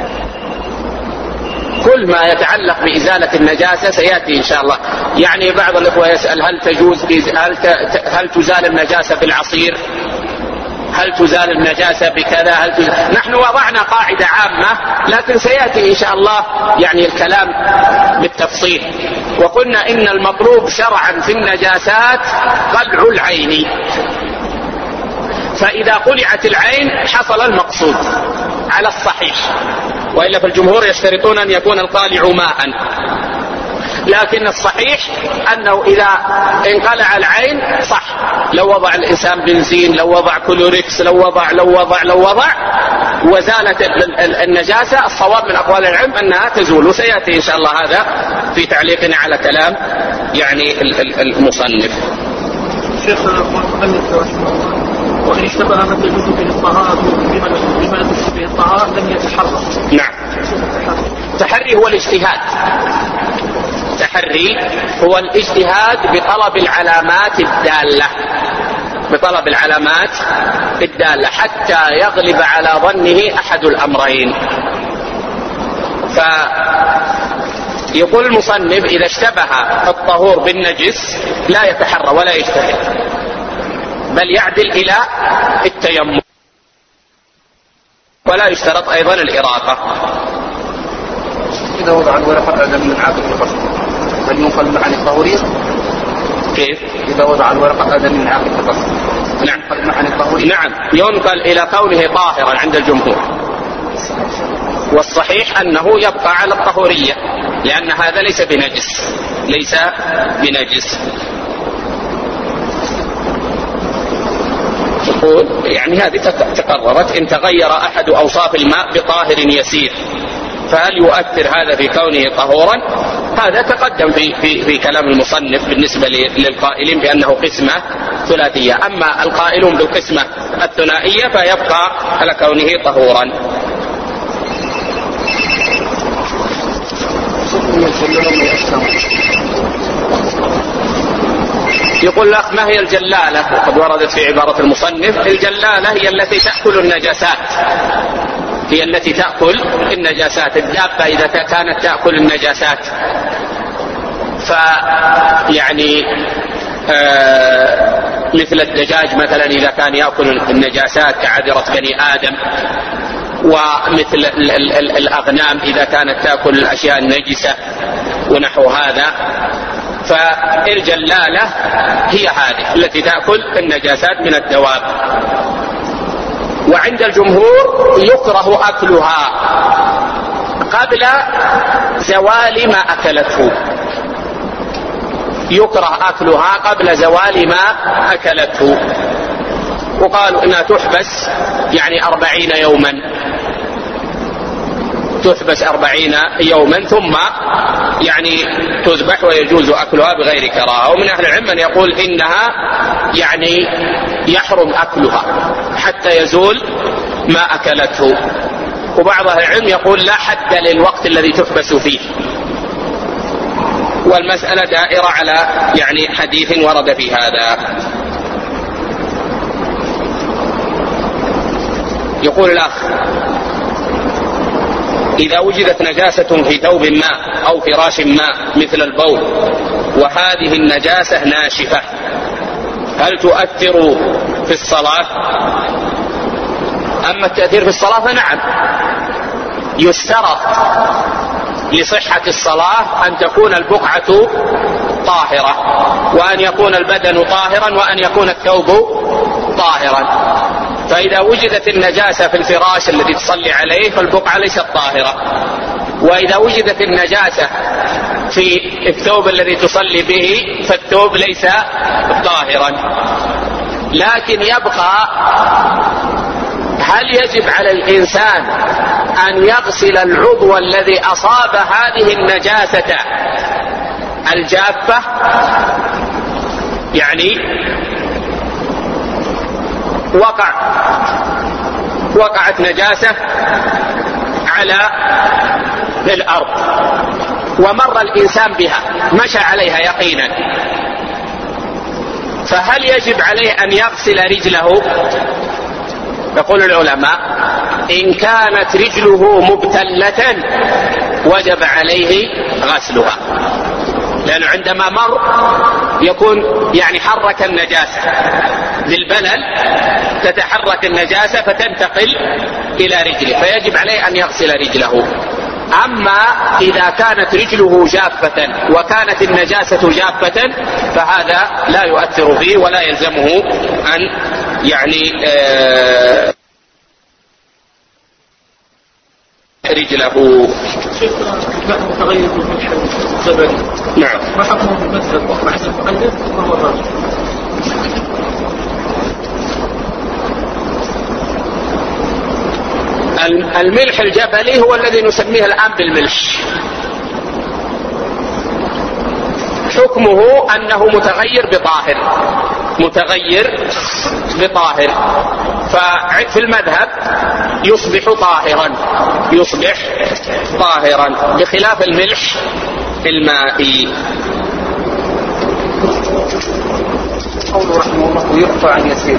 كل ما يتعلق بإزالة النجاسة سيأتي إن شاء الله. يعني بعض الإخوة يسأل هل تزال النجاسة بالعصير؟ هل تزال النجاسة بكذا؟ نحن وضعنا قاعدة عامة، لكن سيأتي إن شاء الله يعني الكلام بالتفصيل. وقلنا إن المطلوب شرعا في النجاسات قلع العين، فإذا قلعت العين حصل المقصود على الصحيح، وإلا فالجمهور يشترطون أن يكون القالع ماء، لكن الصحيح أنه إذا انقلع العين صح. لو وضع الإنسان بنزين، لو وضع كلوريكس، لو وضع وزالت النجاسة، الصواب من أقوال العلم أنها تزول، وسيأتي إن شاء الله هذا في تعليقنا على كلام يعني المصنف. شيخ المؤلف رحمه الله وإن اشتبه ما تجوز به الطهارة بما تشبه الطهارة لم يتحرر. نعم. التحري هو الاجتهاد، التحري هو الاجتهاد بطلب العلامات الدالة حتى يغلب على ظنه أحد الأمرين. فيقول المصنف إذا اشتبه الطهور بالنجس لا يتحرى ولا يجتهد، بل يعدل إلى التيمم، ولا يشترط أيضا الإراقة. إذا وضع الورقة آدم من عاقل الفصل هل ينقل عن الطهورية؟ كيف؟ إذا وضع الورقة آدم من عاقل الفصل نعم. نعم، ينقل إلى كونه طاهرا عند الجمهور، والصحيح أنه يبقى على الطهورية، لأن هذا ليس بنجس. يعني هذه تقررت. إن تغير أحد أوصاف الماء بطاهر يسير فهل يؤثر هذا في كونه طهورا؟ هذا تقدم في كلام المصنف بالنسبة للقائلين بأنه قسمة ثلاثية. أما القائلون بالقسمة الثنائية فيبقى على كونه طهورا. يقول لك ما هي الجلالة؟ وقد وردت في عبارة المصنف الجلالة هي التي تأكل النجاسات، هي التي تأكل النجاسات. الدابة إذا كانت تأكل النجاسات فيعني مثل الدجاج مثلا إذا كان يأكل النجاسات كعذرة بني آدم، ومثل الأغنام إذا كانت تأكل الأشياء النجسة ونحو هذا. فالجلالة هي هذه التي تأكل النجاسات من الدواب. وعند الجمهور يكره أكلها قبل زوال ما أكلته، يكره أكلها قبل زوال ما أكلته. وقالوا إنها تحبس يعني 40 يوما، تحبس 40 يوما ثم يعني تذبح ويجوز أكلها بغير كراهة. ومن أهل العلم من يقول إنها يعني يحرم أكلها حتى يزول ما أكلته. وبعض أهل العلم يقول لا حد للوقت الذي تحبس فيه. والمسألة دائرة على يعني حديث ورد في هذا. يقول الأخ إذا وجدت نجاسة في ثوب ما أو فراش ما مثل البول وهذه النجاسة ناشفة هل تؤثر في الصلاة؟ أما التأثير في الصلاة فنعم، يشترط لصحة الصلاة أن تكون البقعة طاهرة، وأن يكون البدن طاهرا، وأن يكون الثوب طاهرا. فإذا وجدت النجاسة في الفراش الذي تصلي عليه فالبقعة ليست طاهرة، وإذا وجدت النجاسة في الثوب الذي تصلي به فالثوب ليس طاهرا. لكن يبقى هل يجب على الإنسان أن يغسل العضو الذي أصاب هذه النجاسة الجافة؟ يعني وقعت نجاسة على الأرض ومر الإنسان بها مشى عليها يقينا، فهل يجب عليه أن يغسل رجله؟ يقول العلماء إن كانت رجله مبتلة وجب عليه غسلها، لأنه عندما مر يكون يعني حرك النجاسة بالبلل، تتحرك النجاسة فتنتقل إلى رجله فيجب عليه أن يغسل رجله. أما إذا كانت رجله جافة وكانت النجاسة جافة فهذا لا يؤثر فيه ولا يلزمه أن يعني رجله. متغير في الزبد. نعم. ما حكمه في المذهب وأحد المؤلف وهو الراجح؟ الملح الجبلي هو الذي نسميه الآن بالملح، حكمه أنه متغير بطاهر، متغير بطاهر، ففي المذهب يصبح طاهرا، يصبح طاهرا بخلاف الملح المائي. قوله رحمه الله ويرفع عن يسير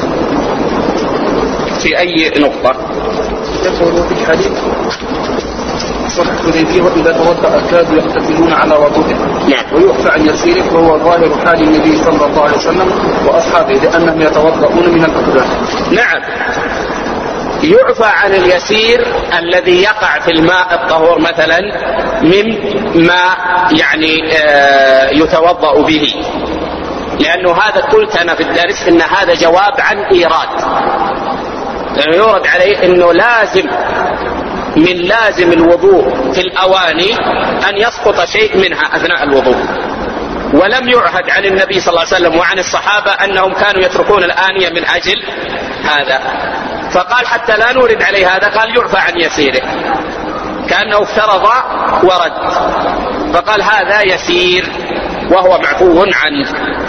في أي نقطة؟ يقول في الحديث صحة الحديبية وإذا توضأ كادوا يقتتلون على وضوءه. نعم. ويعفى عن يسيره وهو ظاهر حال النبي صلى الله عليه وسلم وأصحابه لأنهم يتوضؤون من الأقدام. نعم، يعفى عن اليسير الذي يقع في الماء الطهور مثلا مما يعني يتوضأ به، لأنه هذا قلت أنا في الدرس إن هذا جواب عن إيراد، لأنه يورد عليه أنه لازم من لازم الوضوء في الأواني أن يسقط شيء منها أثناء الوضوء، ولم يعهد عن النبي صلى الله عليه وسلم وعن الصحابة أنهم كانوا يتركون الآنية من أجل هذا، فقال حتى لا نورد عليه هذا قال يعفى عن يسيره، كأنه افترض ورد، فقال هذا يسير وهو معفو عنه.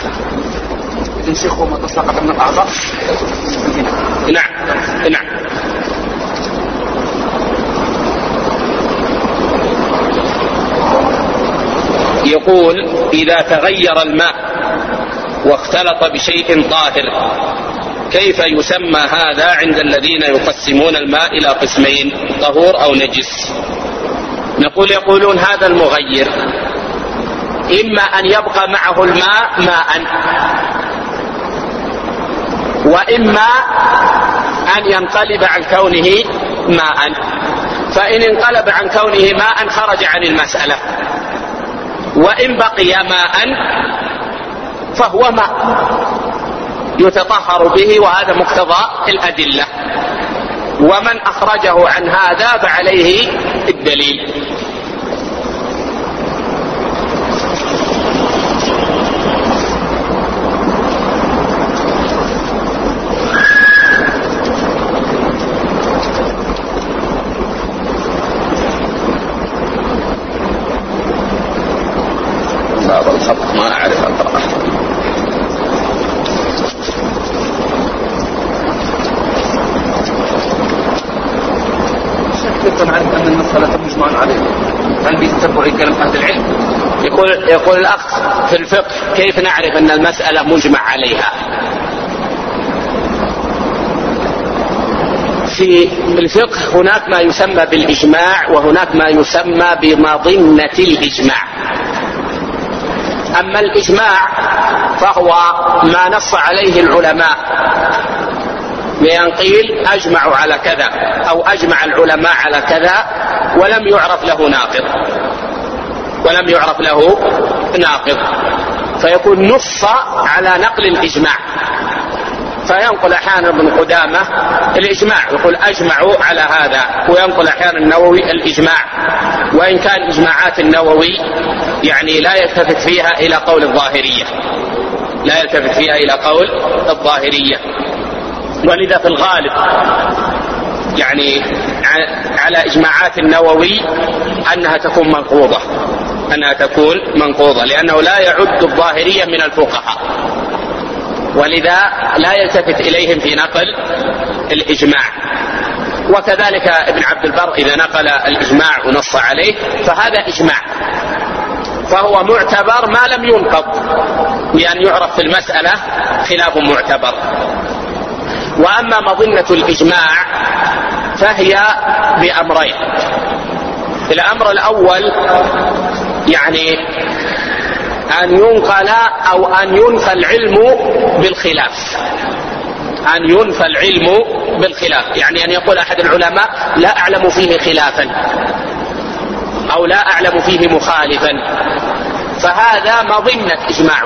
تنسخه ما تساقط من الأعضاء. نعم. يقول إذا تغير الماء واختلط بشيء طاهر كيف يسمى هذا عند الذين يقسمون الماء إلى قسمين طهور أو نجس؟ يقولون هذا المغير إما أن يبقى معه الماء ماء، وإما أن ينقلب عن كونه ماء، فإن انقلب عن كونه ماء خرج عن المسألة، وإن بقي ماء فهو ماء يتطهر به، وهذا مقتضى الأدلة، ومن أخرجه عن هذا فعليه الدليل. باب الخط ما أعرف أقرأه. كيف نعرف أن المسألة مجمع عليها؟ هل بيتبع كلام أهل العلم؟ يقول الأخ في الفقه كيف نعرف أن المسألة مجمع عليها؟ في الفقه هناك ما يسمى بالإجماع وهناك ما يسمى بمظنة الإجماع. أما الإجماع فهو ما نص عليه العلماء بأن قيل أجمعوا على كذا أو أجمع العلماء على كذا ولم يعرف له ناقض، فيكون نص على نقل الإجماع، فينقل أحيانا ابن قدامة الإجماع يقول أجمعوا على هذا، وينقل أحيانا النووي الإجماع، وإن كان إجماعات النووي يعني لا يلتفت فيها إلى قول الظاهرية، ولذا في الغالب يعني على إجماعات النووي أنها تكون منقوضة لأنه لا يعد الظاهرية من الفقهاء، ولذا لا يلتفت إليهم في نقل الإجماع. وكذلك ابن عبد البر إذا نقل الإجماع ونص عليه فهذا إجماع، فهو معتبر ما لم ينقض، لأن يعرف في المسألة خلاف معتبر. وأما مظنة الإجماع فهي بأمرين. الأمر الأول يعني أن ينقل أو أن ينفى العلم بالخلاف، يعني أن يقول أحد العلماء لا أعلم فيه خلافا أو لا أعلم فيه مخالفا، فهذا مظنة إجماع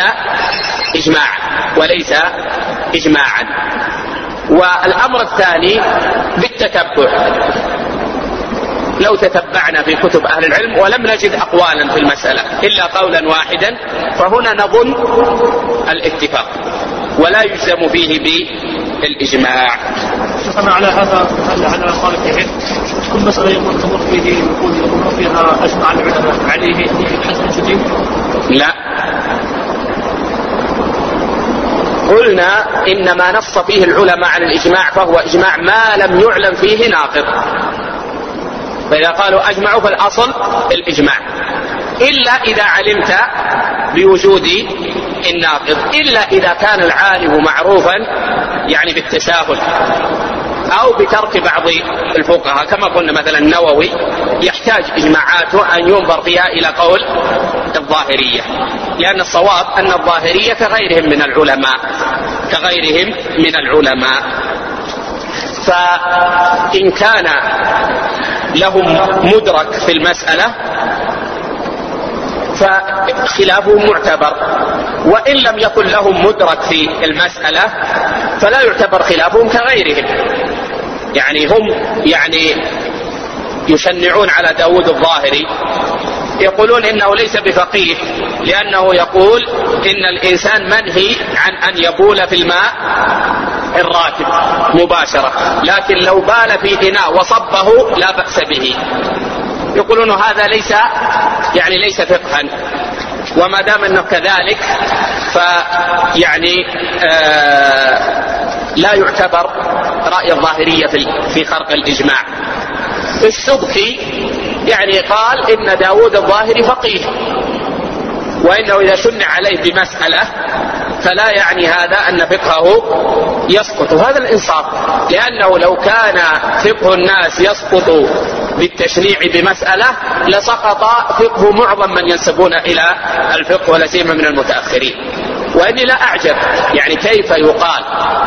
وليس إجماعا. والأمر الثاني بالتتبع، لو تتبعنا في كتب أهل العلم ولم نجد أقوالا في المسألة إلا قولا واحدا فهنا نظن الاتفاق ولا يجزم فيه بالإجماع. شكرا على هذا. على طالب العلم كل مسألة يقول تمر فيه يقول فيها أجمع العلماء عليه حسب جديد؟ لا، قلنا إن ما نص فيه العلماء على الإجماع فهو إجماع ما لم يعلم فيه ناقض، فإذا قالوا أجمعوا فالأصل الإجماع، إلا إذا علمت بوجود الناقض، إلا إذا كان العالم معروفا يعني بالتساهل أو بترك بعض الفقهاء، كما قلنا مثلا النووي يحتاج إجماعاته أن ينظر فيها إلى قول الظاهرية، لأن الصواب أن الظاهرية كغيرهم من العلماء. فإن كان لهم مدرك في المسألة فخلافهم معتبر، وإن لم يكن لهم مدرك في المسألة فلا يعتبر خلافهم كغيرهم. يعني هم يعني يشنعون على داود الظاهري يقولون إنه ليس بفقيه، لأنه يقول إن الإنسان منهي عن أن يبول في الماء الراكد مباشرة، لكن لو بال في إناء وصبه لا بأس به. يقولون هذا ليس فقها، وما دام أنه كذلك فيعني لا يعتبر رأي الظاهرية في خرق الإجماع. السبكي يعني قال إن داود الظاهري فقيه، وإنه إذا شنع عليه بمسألة فلا يعني هذا أن فقهه يسقط، وهذا الإنصاف، لأنه لو كان فقه الناس يسقط بالتشريع بمسألة لسقط فقه معظم من ينسبون إلى الفقه ولا سيما من المتأخرين. وإني لا أعجب يعني كيف يقال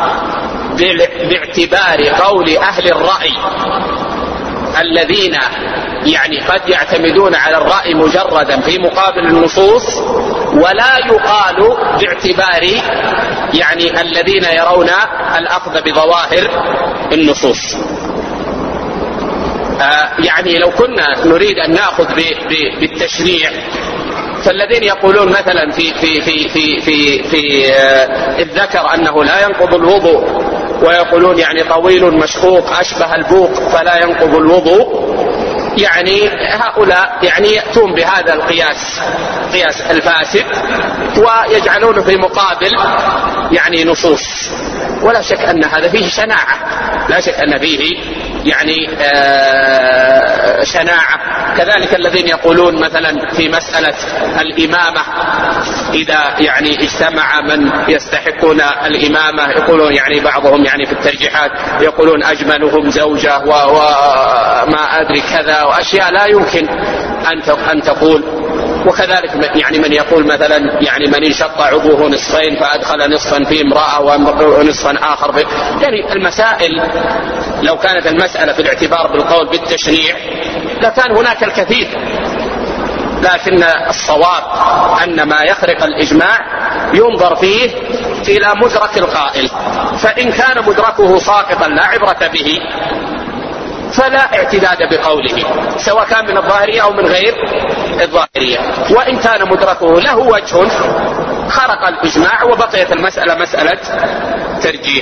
باعتبار قول أهل الرأي الذين يعني قد يعتمدون على الرأي مجردا في مقابل النصوص، ولا يقال باعتبار يعني الذين يرون الأخذ بظواهر النصوص. يعني لو كنا نريد أن نأخذ بالتشريع، فالذين يقولون مثلا في الذكر أنه لا ينقض الوضوء، ويقولون يعني طويل مشقوق أشبه البوق فلا ينقض الوضوء، يعني هؤلاء يعني يأتون بهذا القياس الفاسد ويجعلونه في مقابل يعني نصوص، ولا شك أن هذا فيه شناعة، لا شك أن فيه يعني شناعة. كذلك الذين يقولون مثلا في مسألة الإمامة إذا يعني اجتمع من يستحقون الإمامة، يقولون يعني بعضهم يعني في الترجيحات يقولون أجملهم زوجة وما أدري كذا، وأشياء لا يمكن أن تقول. وكذلك يعني من يقول مثلا يعني من انشق عضوه نصفين فأدخل نصفا في امرأة ونصفا آخر في، يعني المسائل لو كانت المسألة في الاعتبار بالقول بالتشريع لكان هناك الكثير، لكن الصواب أن ما يخرق الإجماع ينظر فيه إلى مدرك القائل، فإن كان مدركه ساقطا لا عبرة به فلا اعتداد بقوله، سواء كان من الظاهرية أو من غير الظاهرية. وإن كان مدركه له وجه خرق الإجماع وبقيت المسألة مسألة ترجيح.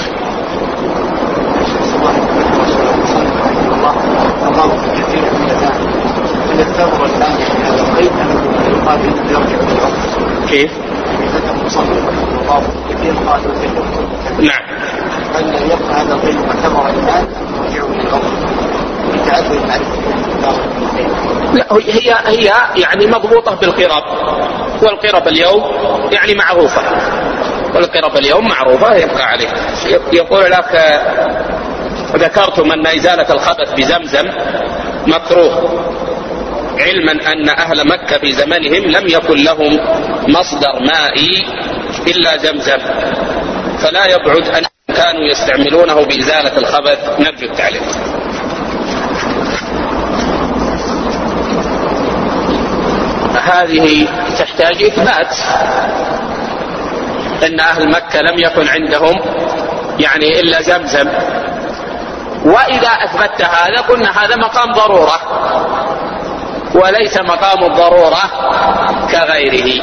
كيف؟ نعم. هل يبقى هذا القيد معتبرا الآن يرجع للأصل بتعذر معرفة؟ لا، هي يعني مضبوطة بالقرب، والقرب اليوم يعني معروفة، والقرب اليوم معروفة يبقى عليه. يقول لك ذكرتم أن إزالة الخبث بزمزم مكروه، علما أن أهل مكة في زمنهم لم يكن لهم مصدر مائي إلا زمزم، فلا يبعد أن كانوا يستعملونه بإزالة الخبث. نرجو التعليق. هذه تحتاج إثبات أن أهل مكة لم يكن عندهم يعني إلا زمزم، وإذا أثبت هذا قلنا هذا مقام ضرورة وليس مقام الضرورة كغيره.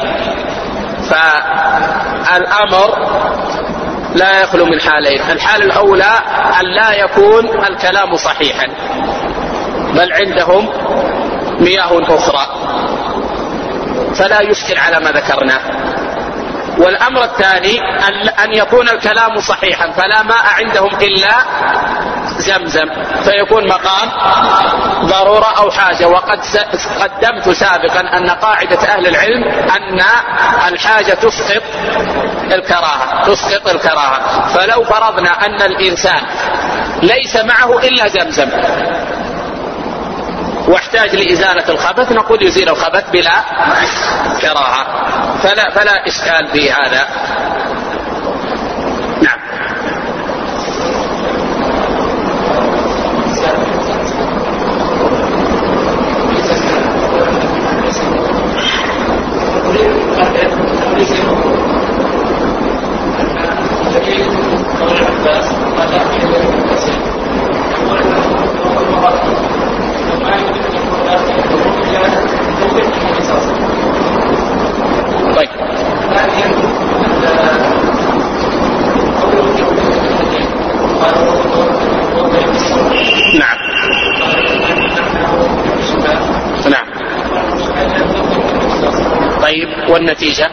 فالأمر لا يخلو من حالين: الحال الأولى أن لا يكون الكلام صحيحا بل عندهم مياه أخرى فلا يشكل على ما ذكرناه، والأمر الثاني أن يكون الكلام صحيحا فلا ماء عندهم إلا زمزم، فيكون مقام ضرورة أو حاجة. وقد قدمت سابقا أن قاعدة أهل العلم أن الحاجة تسقط الكراهة. فلو فرضنا أن الإنسان ليس معه إلا زمزم واحتاج لإزالة الخبث نقول يزيل الخبث بلا كراهة، فلا إشكال في هذا. نعم. والنتيجة؟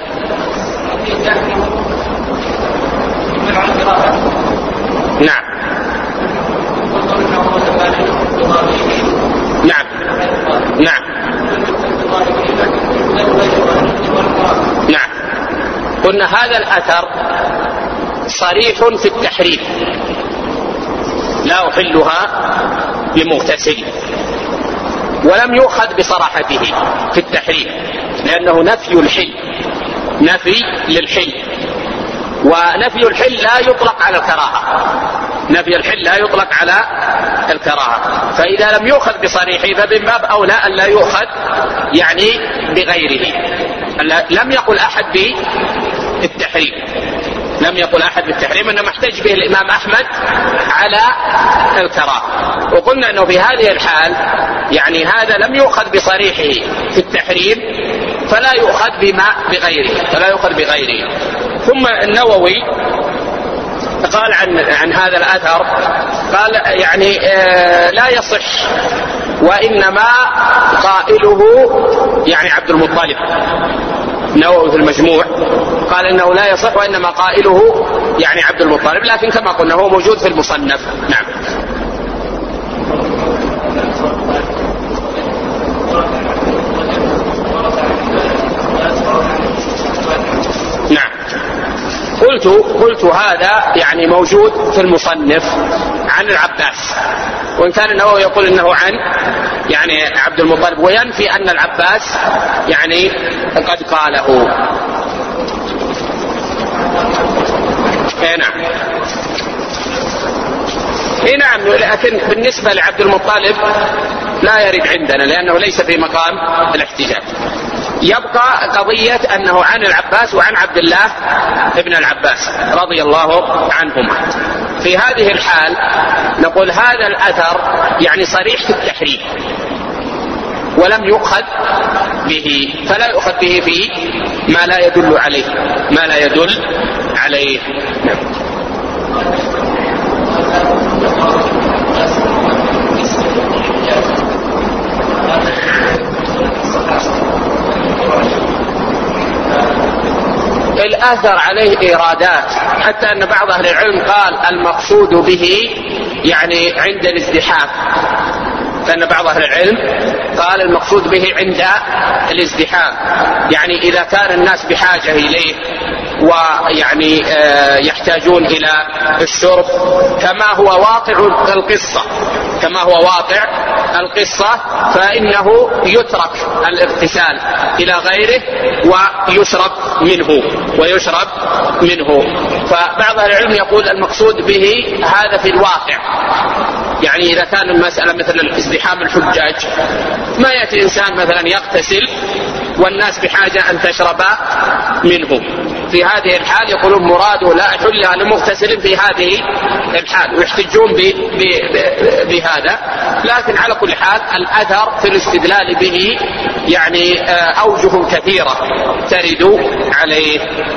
نعم نعم نعم نعم. قلنا هذا الأثر صريح في التحريم، لا أحلها لمغتسل، ولم يؤخذ بصراحته في التحريم، لأنه نفي الحل، نفي للحل، ونفي الحل لا يطلق على الكراهة، نفي الحل لا يطلق على الكراهة، فإذا لم يؤخذ بصريحه فمن باب أولى أن لا يؤخذ يعني بغيره. لم يقل أحد بالتحريم، لم يقل أحد بالتحريم، إنما احتج به الإمام أحمد على الكراهة. وقلنا أنه في هذه الحال يعني هذا لم يؤخذ بصريحه في التحريم فلا يؤخذ بغيره، فلا يؤخذ بغيره. ثم النووي قال عن هذا الأثر، قال يعني لا يصح، وإنما قائله يعني عبد المطلب. النووي في المجموع قال إنه لا يصح، وإنما قائله يعني عبد المطلب، لكن كما قلنا هو موجود في المصنف. نعم. نعم. قلت هذا يعني موجود في المصنف عن العباس، وإن كان النووي يقول إنه عن يعني عبد المطلب، وينفي أن العباس يعني قد قاله. نعم. نعم. لكن بالنسبة لعبد المطلب لا يرد عندنا، لأنه ليس في مقام الاحتجاج. يبقى قضية أنه عن العباس وعن عبد الله ابن العباس رضي الله عنهما. في هذه الحال نقول هذا الأثر يعني صريح في التحريم ولم يؤخذ به، فلا يؤخذ به في ما لا يدل عليه، ما لا يدل عليه. الأثر عليه إيرادات، حتى أن بعض أهل العلم قال المقصود به يعني عند الازدحام، فإن بعض أهل العلم قال المقصود به عند الازدحام، يعني إذا كان الناس بحاجة إليه ويعني يحتاجون إلى الشرب، كما هو واقع القصة، كما هو واقع القصة، فإنه يترك الاغتسال إلى غيره ويشرب منه. فبعض العلم يقول المقصود به هذا في الواقع، يعني إذا كان المسألة مثل ازدحام الحجاج، ما يأتي إنسان مثلا يغتسل والناس بحاجة أن تشرب منه، في هذه الحال يقولون مراده لا أحلها لمغتسل في هذه الحال، ويحتجون بهذا. لكن على كل حال الأثر في الاستدلال به يعني أوجه كثيرة ترد عليه.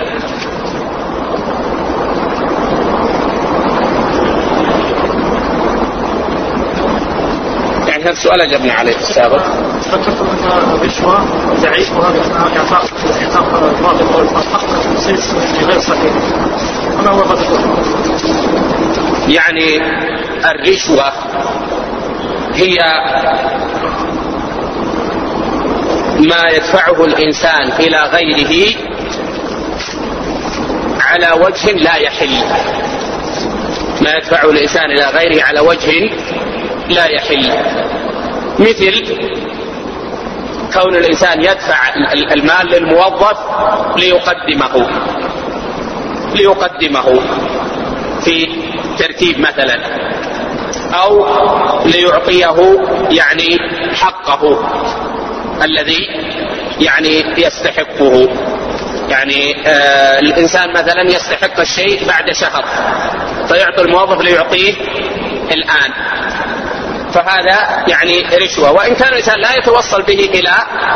هذا السؤال أجبنا عليه السابق. ذكرت أن الرشوة ضعيف، وهذا إعطاء الواجب أو الحق غير صحيح، وما هو ضبطه؟ يعني الرشوة هي ما يدفعه الإنسان إلى غيره على وجه لا يحل، ما يدفعه الإنسان إلى غيره على وجه لا يحل، مثل كون الإنسان يدفع المال للموظف ليقدمه في ترتيب مثلا، أو ليعطيه يعني حقه الذي يعني يستحقه. يعني الإنسان مثلا يستحق الشيء بعد شهر فيعطي الموظف ليعطيه الآن، فهذا يعني رشوة، وإن كان الإنسان لا يتوصل به إلى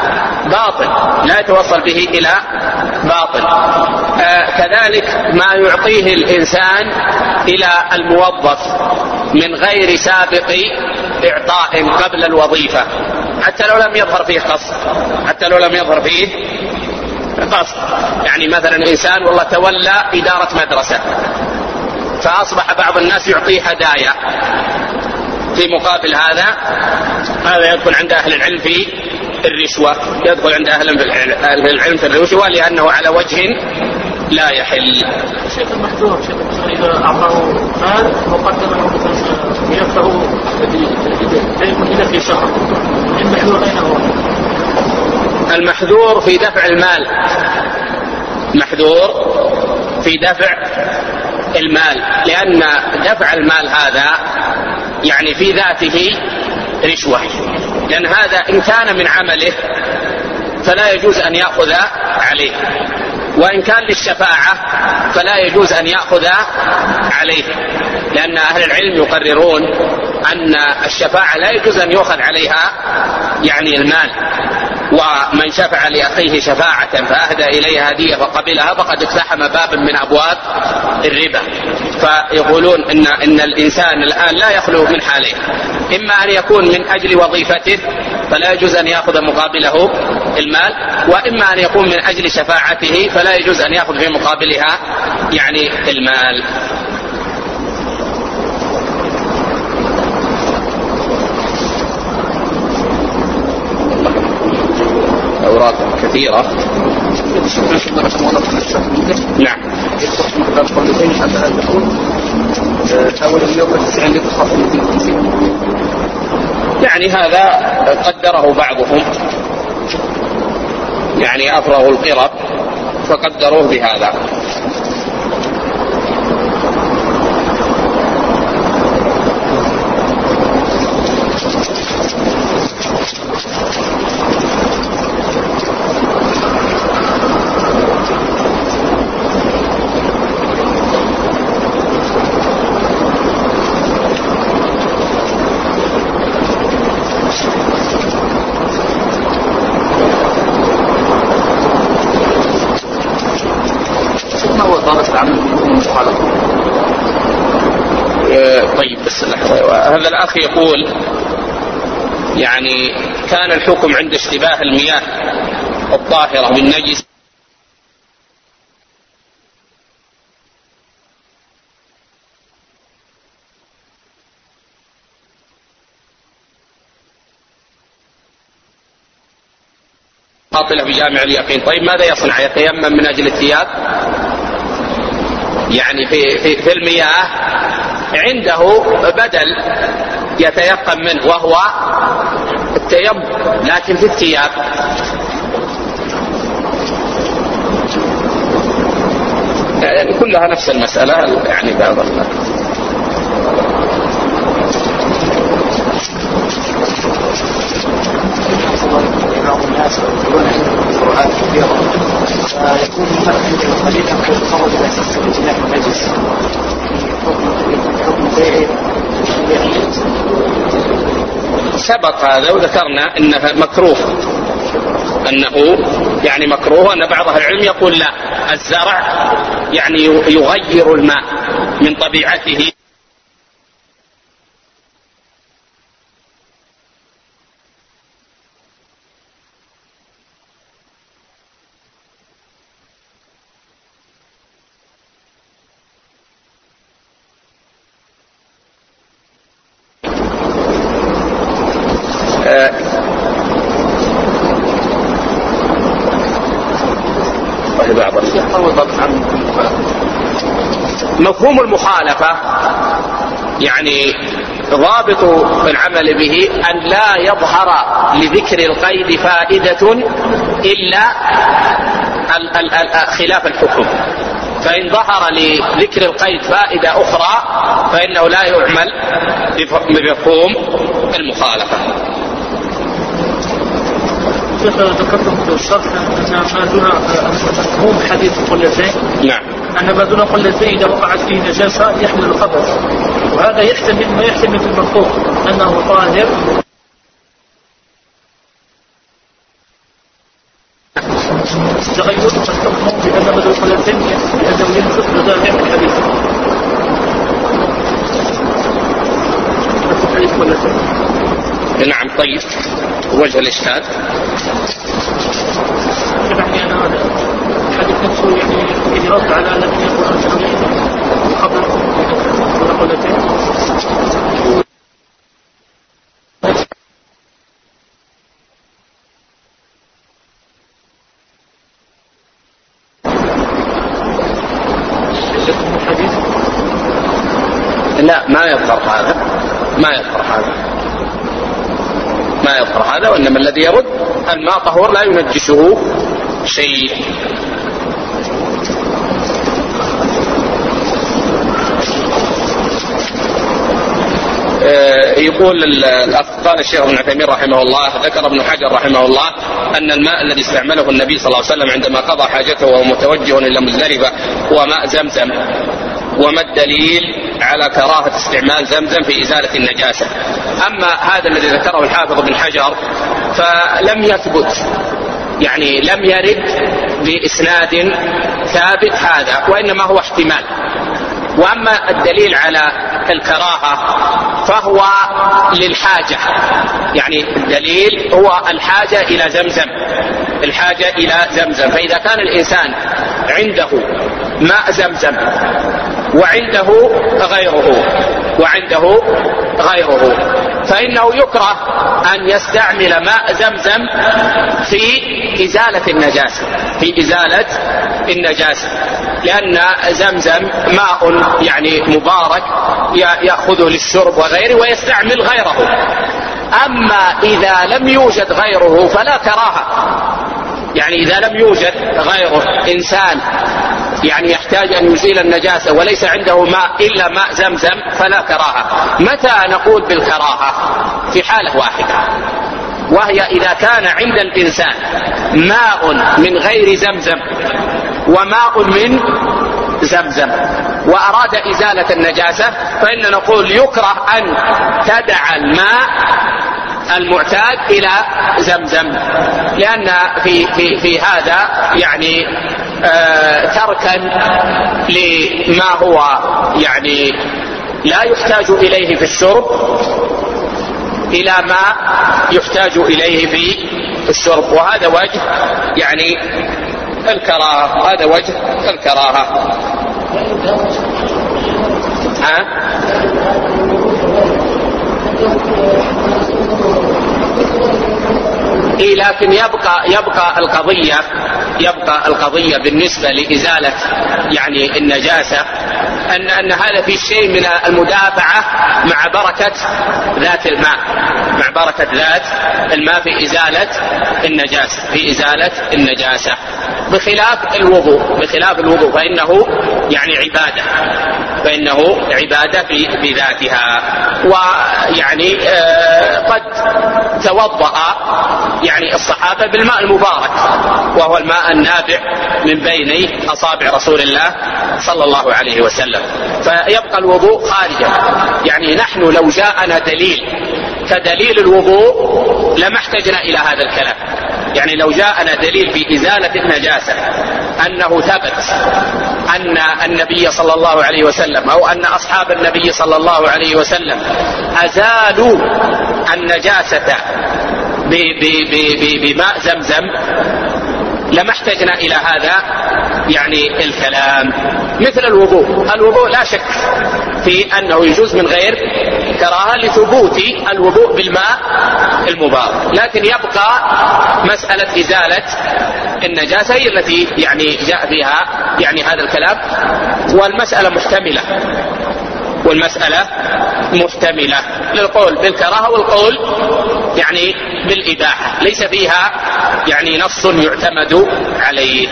باطل، كذلك ما يعطيه الإنسان إلى الموظف من غير سابق إعطاء قبل الوظيفة، حتى لو لم يظهر فيه قصد، قصد. يعني مثلا إنسان والله تولى إدارة مدرسة، فأصبح بعض الناس يعطيه هدايا في مقابل هذا يدخل عند أهل العلم في الرشوة، يدخل عند أهل العلم في الرشوة لأنه على وجه لا يحل. شيخ المحذور إذا أعطاه مال مقدما ينفعه لا يكون إلا في شهر، المحذور أين هو؟ المحذور في دفع المال، محذور في دفع المال، لأن دفع المال هذا يعني في ذاته رشوة، لأن هذا إن كان من عمله فلا يجوز أن يأخذ عليه، وإن كان للشفاعة فلا يجوز أن يأخذ عليه، لأن أهل العلم يقررون أن الشفاعة لا يجوز أن يأخذ عليها يعني المال، ومن شفع لأخيه شفاعة فأهدى إليها هدية فقبلها فقد اقتحم بابا من أبواب الربا. فيقولون إن الإنسان الآن لا يخلو من حالين، إما أن يكون من أجل وظيفته فلا يجوز أن يأخذ مقابله المال، وإما أن يكون من أجل شفاعته فلا يجوز أن يأخذ في مقابلها يعني المال. أوراق كثيرة. نعم. يعني هذا قدره بعضهم، يعني أفرغوا القرب فقدروه بهذا. طيب بس لحظة، هذا الأخ يقول يعني كان الحكم عند اشتباه المياه الطاهرة بالنجس قاطلة بجامع اليقين. طيب ماذا يصنع؟ يتيمم من أجل الثياب؟ يعني في المياه عنده بدل يتيقن منه وهو التيمم، لكن في الثياب يعني كلها نفس المسألة. يعني بعض الناس يقولون قراءات كثيرة يكون الفرق عند القليل أن يتطور إلى أساس الجناح النجس حكم بيعه. سبق هذا وذكرنا أنه مكروه، أنه يعني مكروه، أن بعض العلم يقول لا، الزرع يعني يغير الماء من طبيعته. مفهوم المخالفة يعني ضابط العمل به أن لا يظهر لذكر القيد فائدة إلا خلاف الحكم، فإن ظهر لذكر القيد فائدة أخرى فإنه لا يعمل بمفهوم المخالفة. شيخ ذكرتم في الشرح أن ما دون مفهوم حديث القلتين، نعم، أن ما دون القلتين إذا وقعت فيه نجاسة يحمل الخبث، وهذا يحتمل ما يحتمل في المفهوم أنه طاهر. تغير الحكم بأن ما دون القلتين لأنه ينفق بظاهر الحديث. نعم. طيب وجه الإشكال يعني أنا هذا الثابت نفسه يعني يرد على الذي يقول قبل قولتين. لا ما يظهر هذا وإنما الذي يرد الماء طهور لا ينجسه شيء. يقول قال الشيخ ابن عثيمين رحمه الله ذكر ابن حجر رحمه الله أن الماء الذي استعمله النبي صلى الله عليه وسلم عندما قضى حاجته وهو متوجه إلى مزدلفة هو ماء زمزم، وما الدليل على كراهة استعمال زمزم في إزالة النجاسة؟ أما هذا الذي ذكره الحافظ ابن حجر فلم يثبت، يعني لم يرد بإسناد ثابت هذا، وإنما هو احتمال. وأما الدليل على الكراهة فهو للحاجة، يعني الدليل هو الحاجة إلى زمزم، فإذا كان الإنسان عنده ماء زمزم وعنده غيره فإنه يكره أن يستعمل ماء زمزم في إزالة النجاسة، لأن زمزم ماء يعني مبارك يأخذه للشرب وغيره ويستعمل غيره. أما إذا لم يوجد غيره فلا كراهة، يعني إذا لم يوجد غيره إنسان يعني يحتاج أن يزيل النجاسة وليس عنده ماء إلا ماء زمزم فلا كراهة. متى نقول بالكراهة؟ في حالة واحدة، وهي إذا كان عند الإنسان ماء من غير زمزم وماء من زمزم وأراد إزالة النجاسة، فإن نقول يكره أن تدع الماء المعتاد إلى زمزم، لأن في هذا يعني تركا لما هو يعني لا يحتاج إليه في الشرب إلى ما يحتاج إليه في الشرب، وهذا وجه يعني الكراهة، هذا وجه الكراهة. لكن يبقى القضية بالنسبة لإزالة يعني النجاسة أن هذا في شيء من المدافعة مع بركة ذات الماء في إزالة النجاسة بخلاف الوضوء فإنه يعني عبادة بذاتها. ويعني قد توضأ يعني الصحابة بالماء المبارك وهو الماء النابع من بين أصابع رسول الله صلى الله عليه وسلم، فيبقى الوضوء خارجا. يعني نحن لو جاءنا دليل كدليل الوضوء لما احتجنا إلى هذا الكلام، يعني لو جاءنا دليل في إزالة النجاسة أنه ثبت أن النبي صلى الله عليه وسلم أو أن أصحاب النبي صلى الله عليه وسلم أزالوا النجاسة بماء زمزم لما احتجنا إلى هذا يعني الكلام. مثل الوضوء لا شك في أنه يجوز من غير كراهة لثبوت الوضوء بالماء المبارك، لكن يبقى مسألة إزالة النجاسة هي التي يعني جاء فيها يعني هذا الكلام، والمسألة محتملة للقول بالكراهة والقول يعني بالإباحة، ليس فيها يعني نص يعتمد عليه.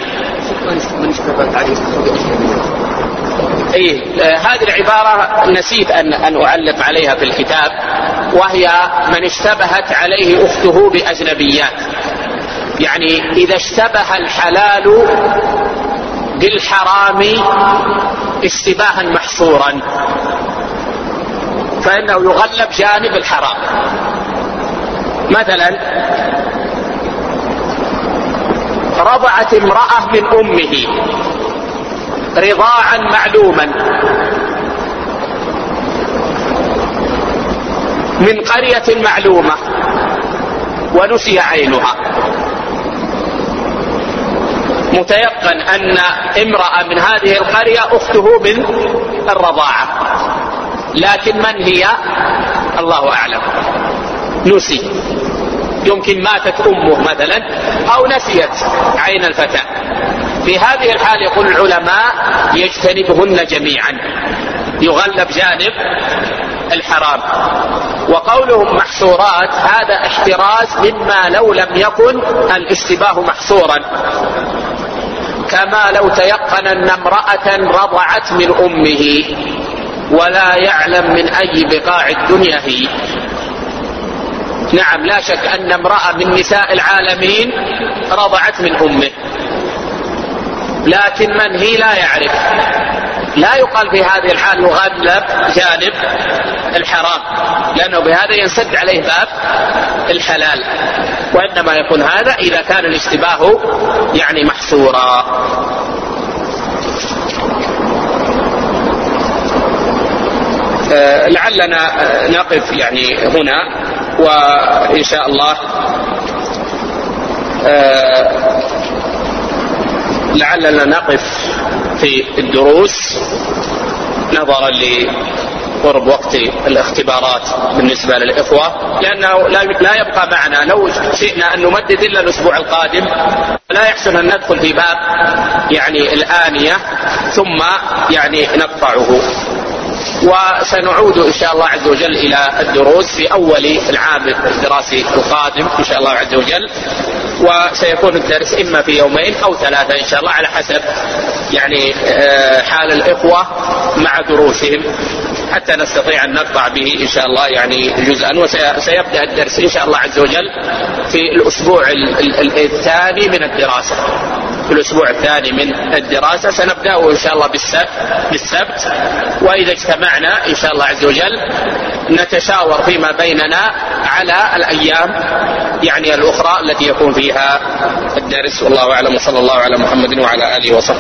هذه العبارة نسيت أن أعلق عليها في الكتاب، وهي من اشتبهت عليه أخته بأجنبيات. يعني إذا اشتبه الحلال بالحرام اشتباها محصورا فإنه يغلب جانب الحرام. مثلا رضعت امرأة من أمه رضاعا معلوما من قرية معلومة ونسي عينها، متيقن أن امرأة من هذه القرية أخته من الرضاعة، لكن من هي الله أعلم، نسي، يمكن ماتت أمه مثلا أو نسيت عين الفتاة. في هذه الحال يقول العلماء يجتنبهن جميعا، يغلب جانب الحرام. وقولهم محصورات هذا احتراز مما لو لم يكن الاشتباه محصورا، كما لو تيقن أن امرأة رضعت من أمه ولا يعلم من أي بقاع الدنيا هي. نعم لا شك أن امرأة من نساء العالمين رضعت من أمه، لكن من هي لا يعرف، لا يقال في هذه الحال يغلب جانب الحرام، لأنه بهذا ينسد عليه باب الحلال، وإنما يكون هذا إذا كان الاشتباه يعني محصورا. لعلنا نقف يعني هنا، وإن شاء الله لعلنا نقف في الدروس نظرا لقرب وقت الاختبارات بالنسبة للإخوة، لأنه لا يبقى معنا، لو شئنا أن نمدد إلا الأسبوع القادم لا يحسن أن ندخل في باب يعني الآنية ثم يعني نقطعه. وسنعود إن شاء الله عز وجل إلى الدروس في أول العام الدراسي القادم إن شاء الله عز وجل، وسيكون الدرس إما في يومين أو 3 إن شاء الله على حسب يعني حال الإخوة مع دروسهم، حتى نستطيع أن نقطع به إن شاء الله يعني جزءا. وسيبدأ الدرس إن شاء الله عز وجل في الأسبوع الثاني من الدراسة، في الأسبوع الثاني من الدراسة سنبدأه إن شاء الله بالسبت، وإذا اجتمعنا إن شاء الله عز وجل نتشاور فيما بيننا على الأيام يعني الأخرى التي يكون فيها الدرس. والله أعلم، وصلى الله على محمد وعلى آله وصحبه.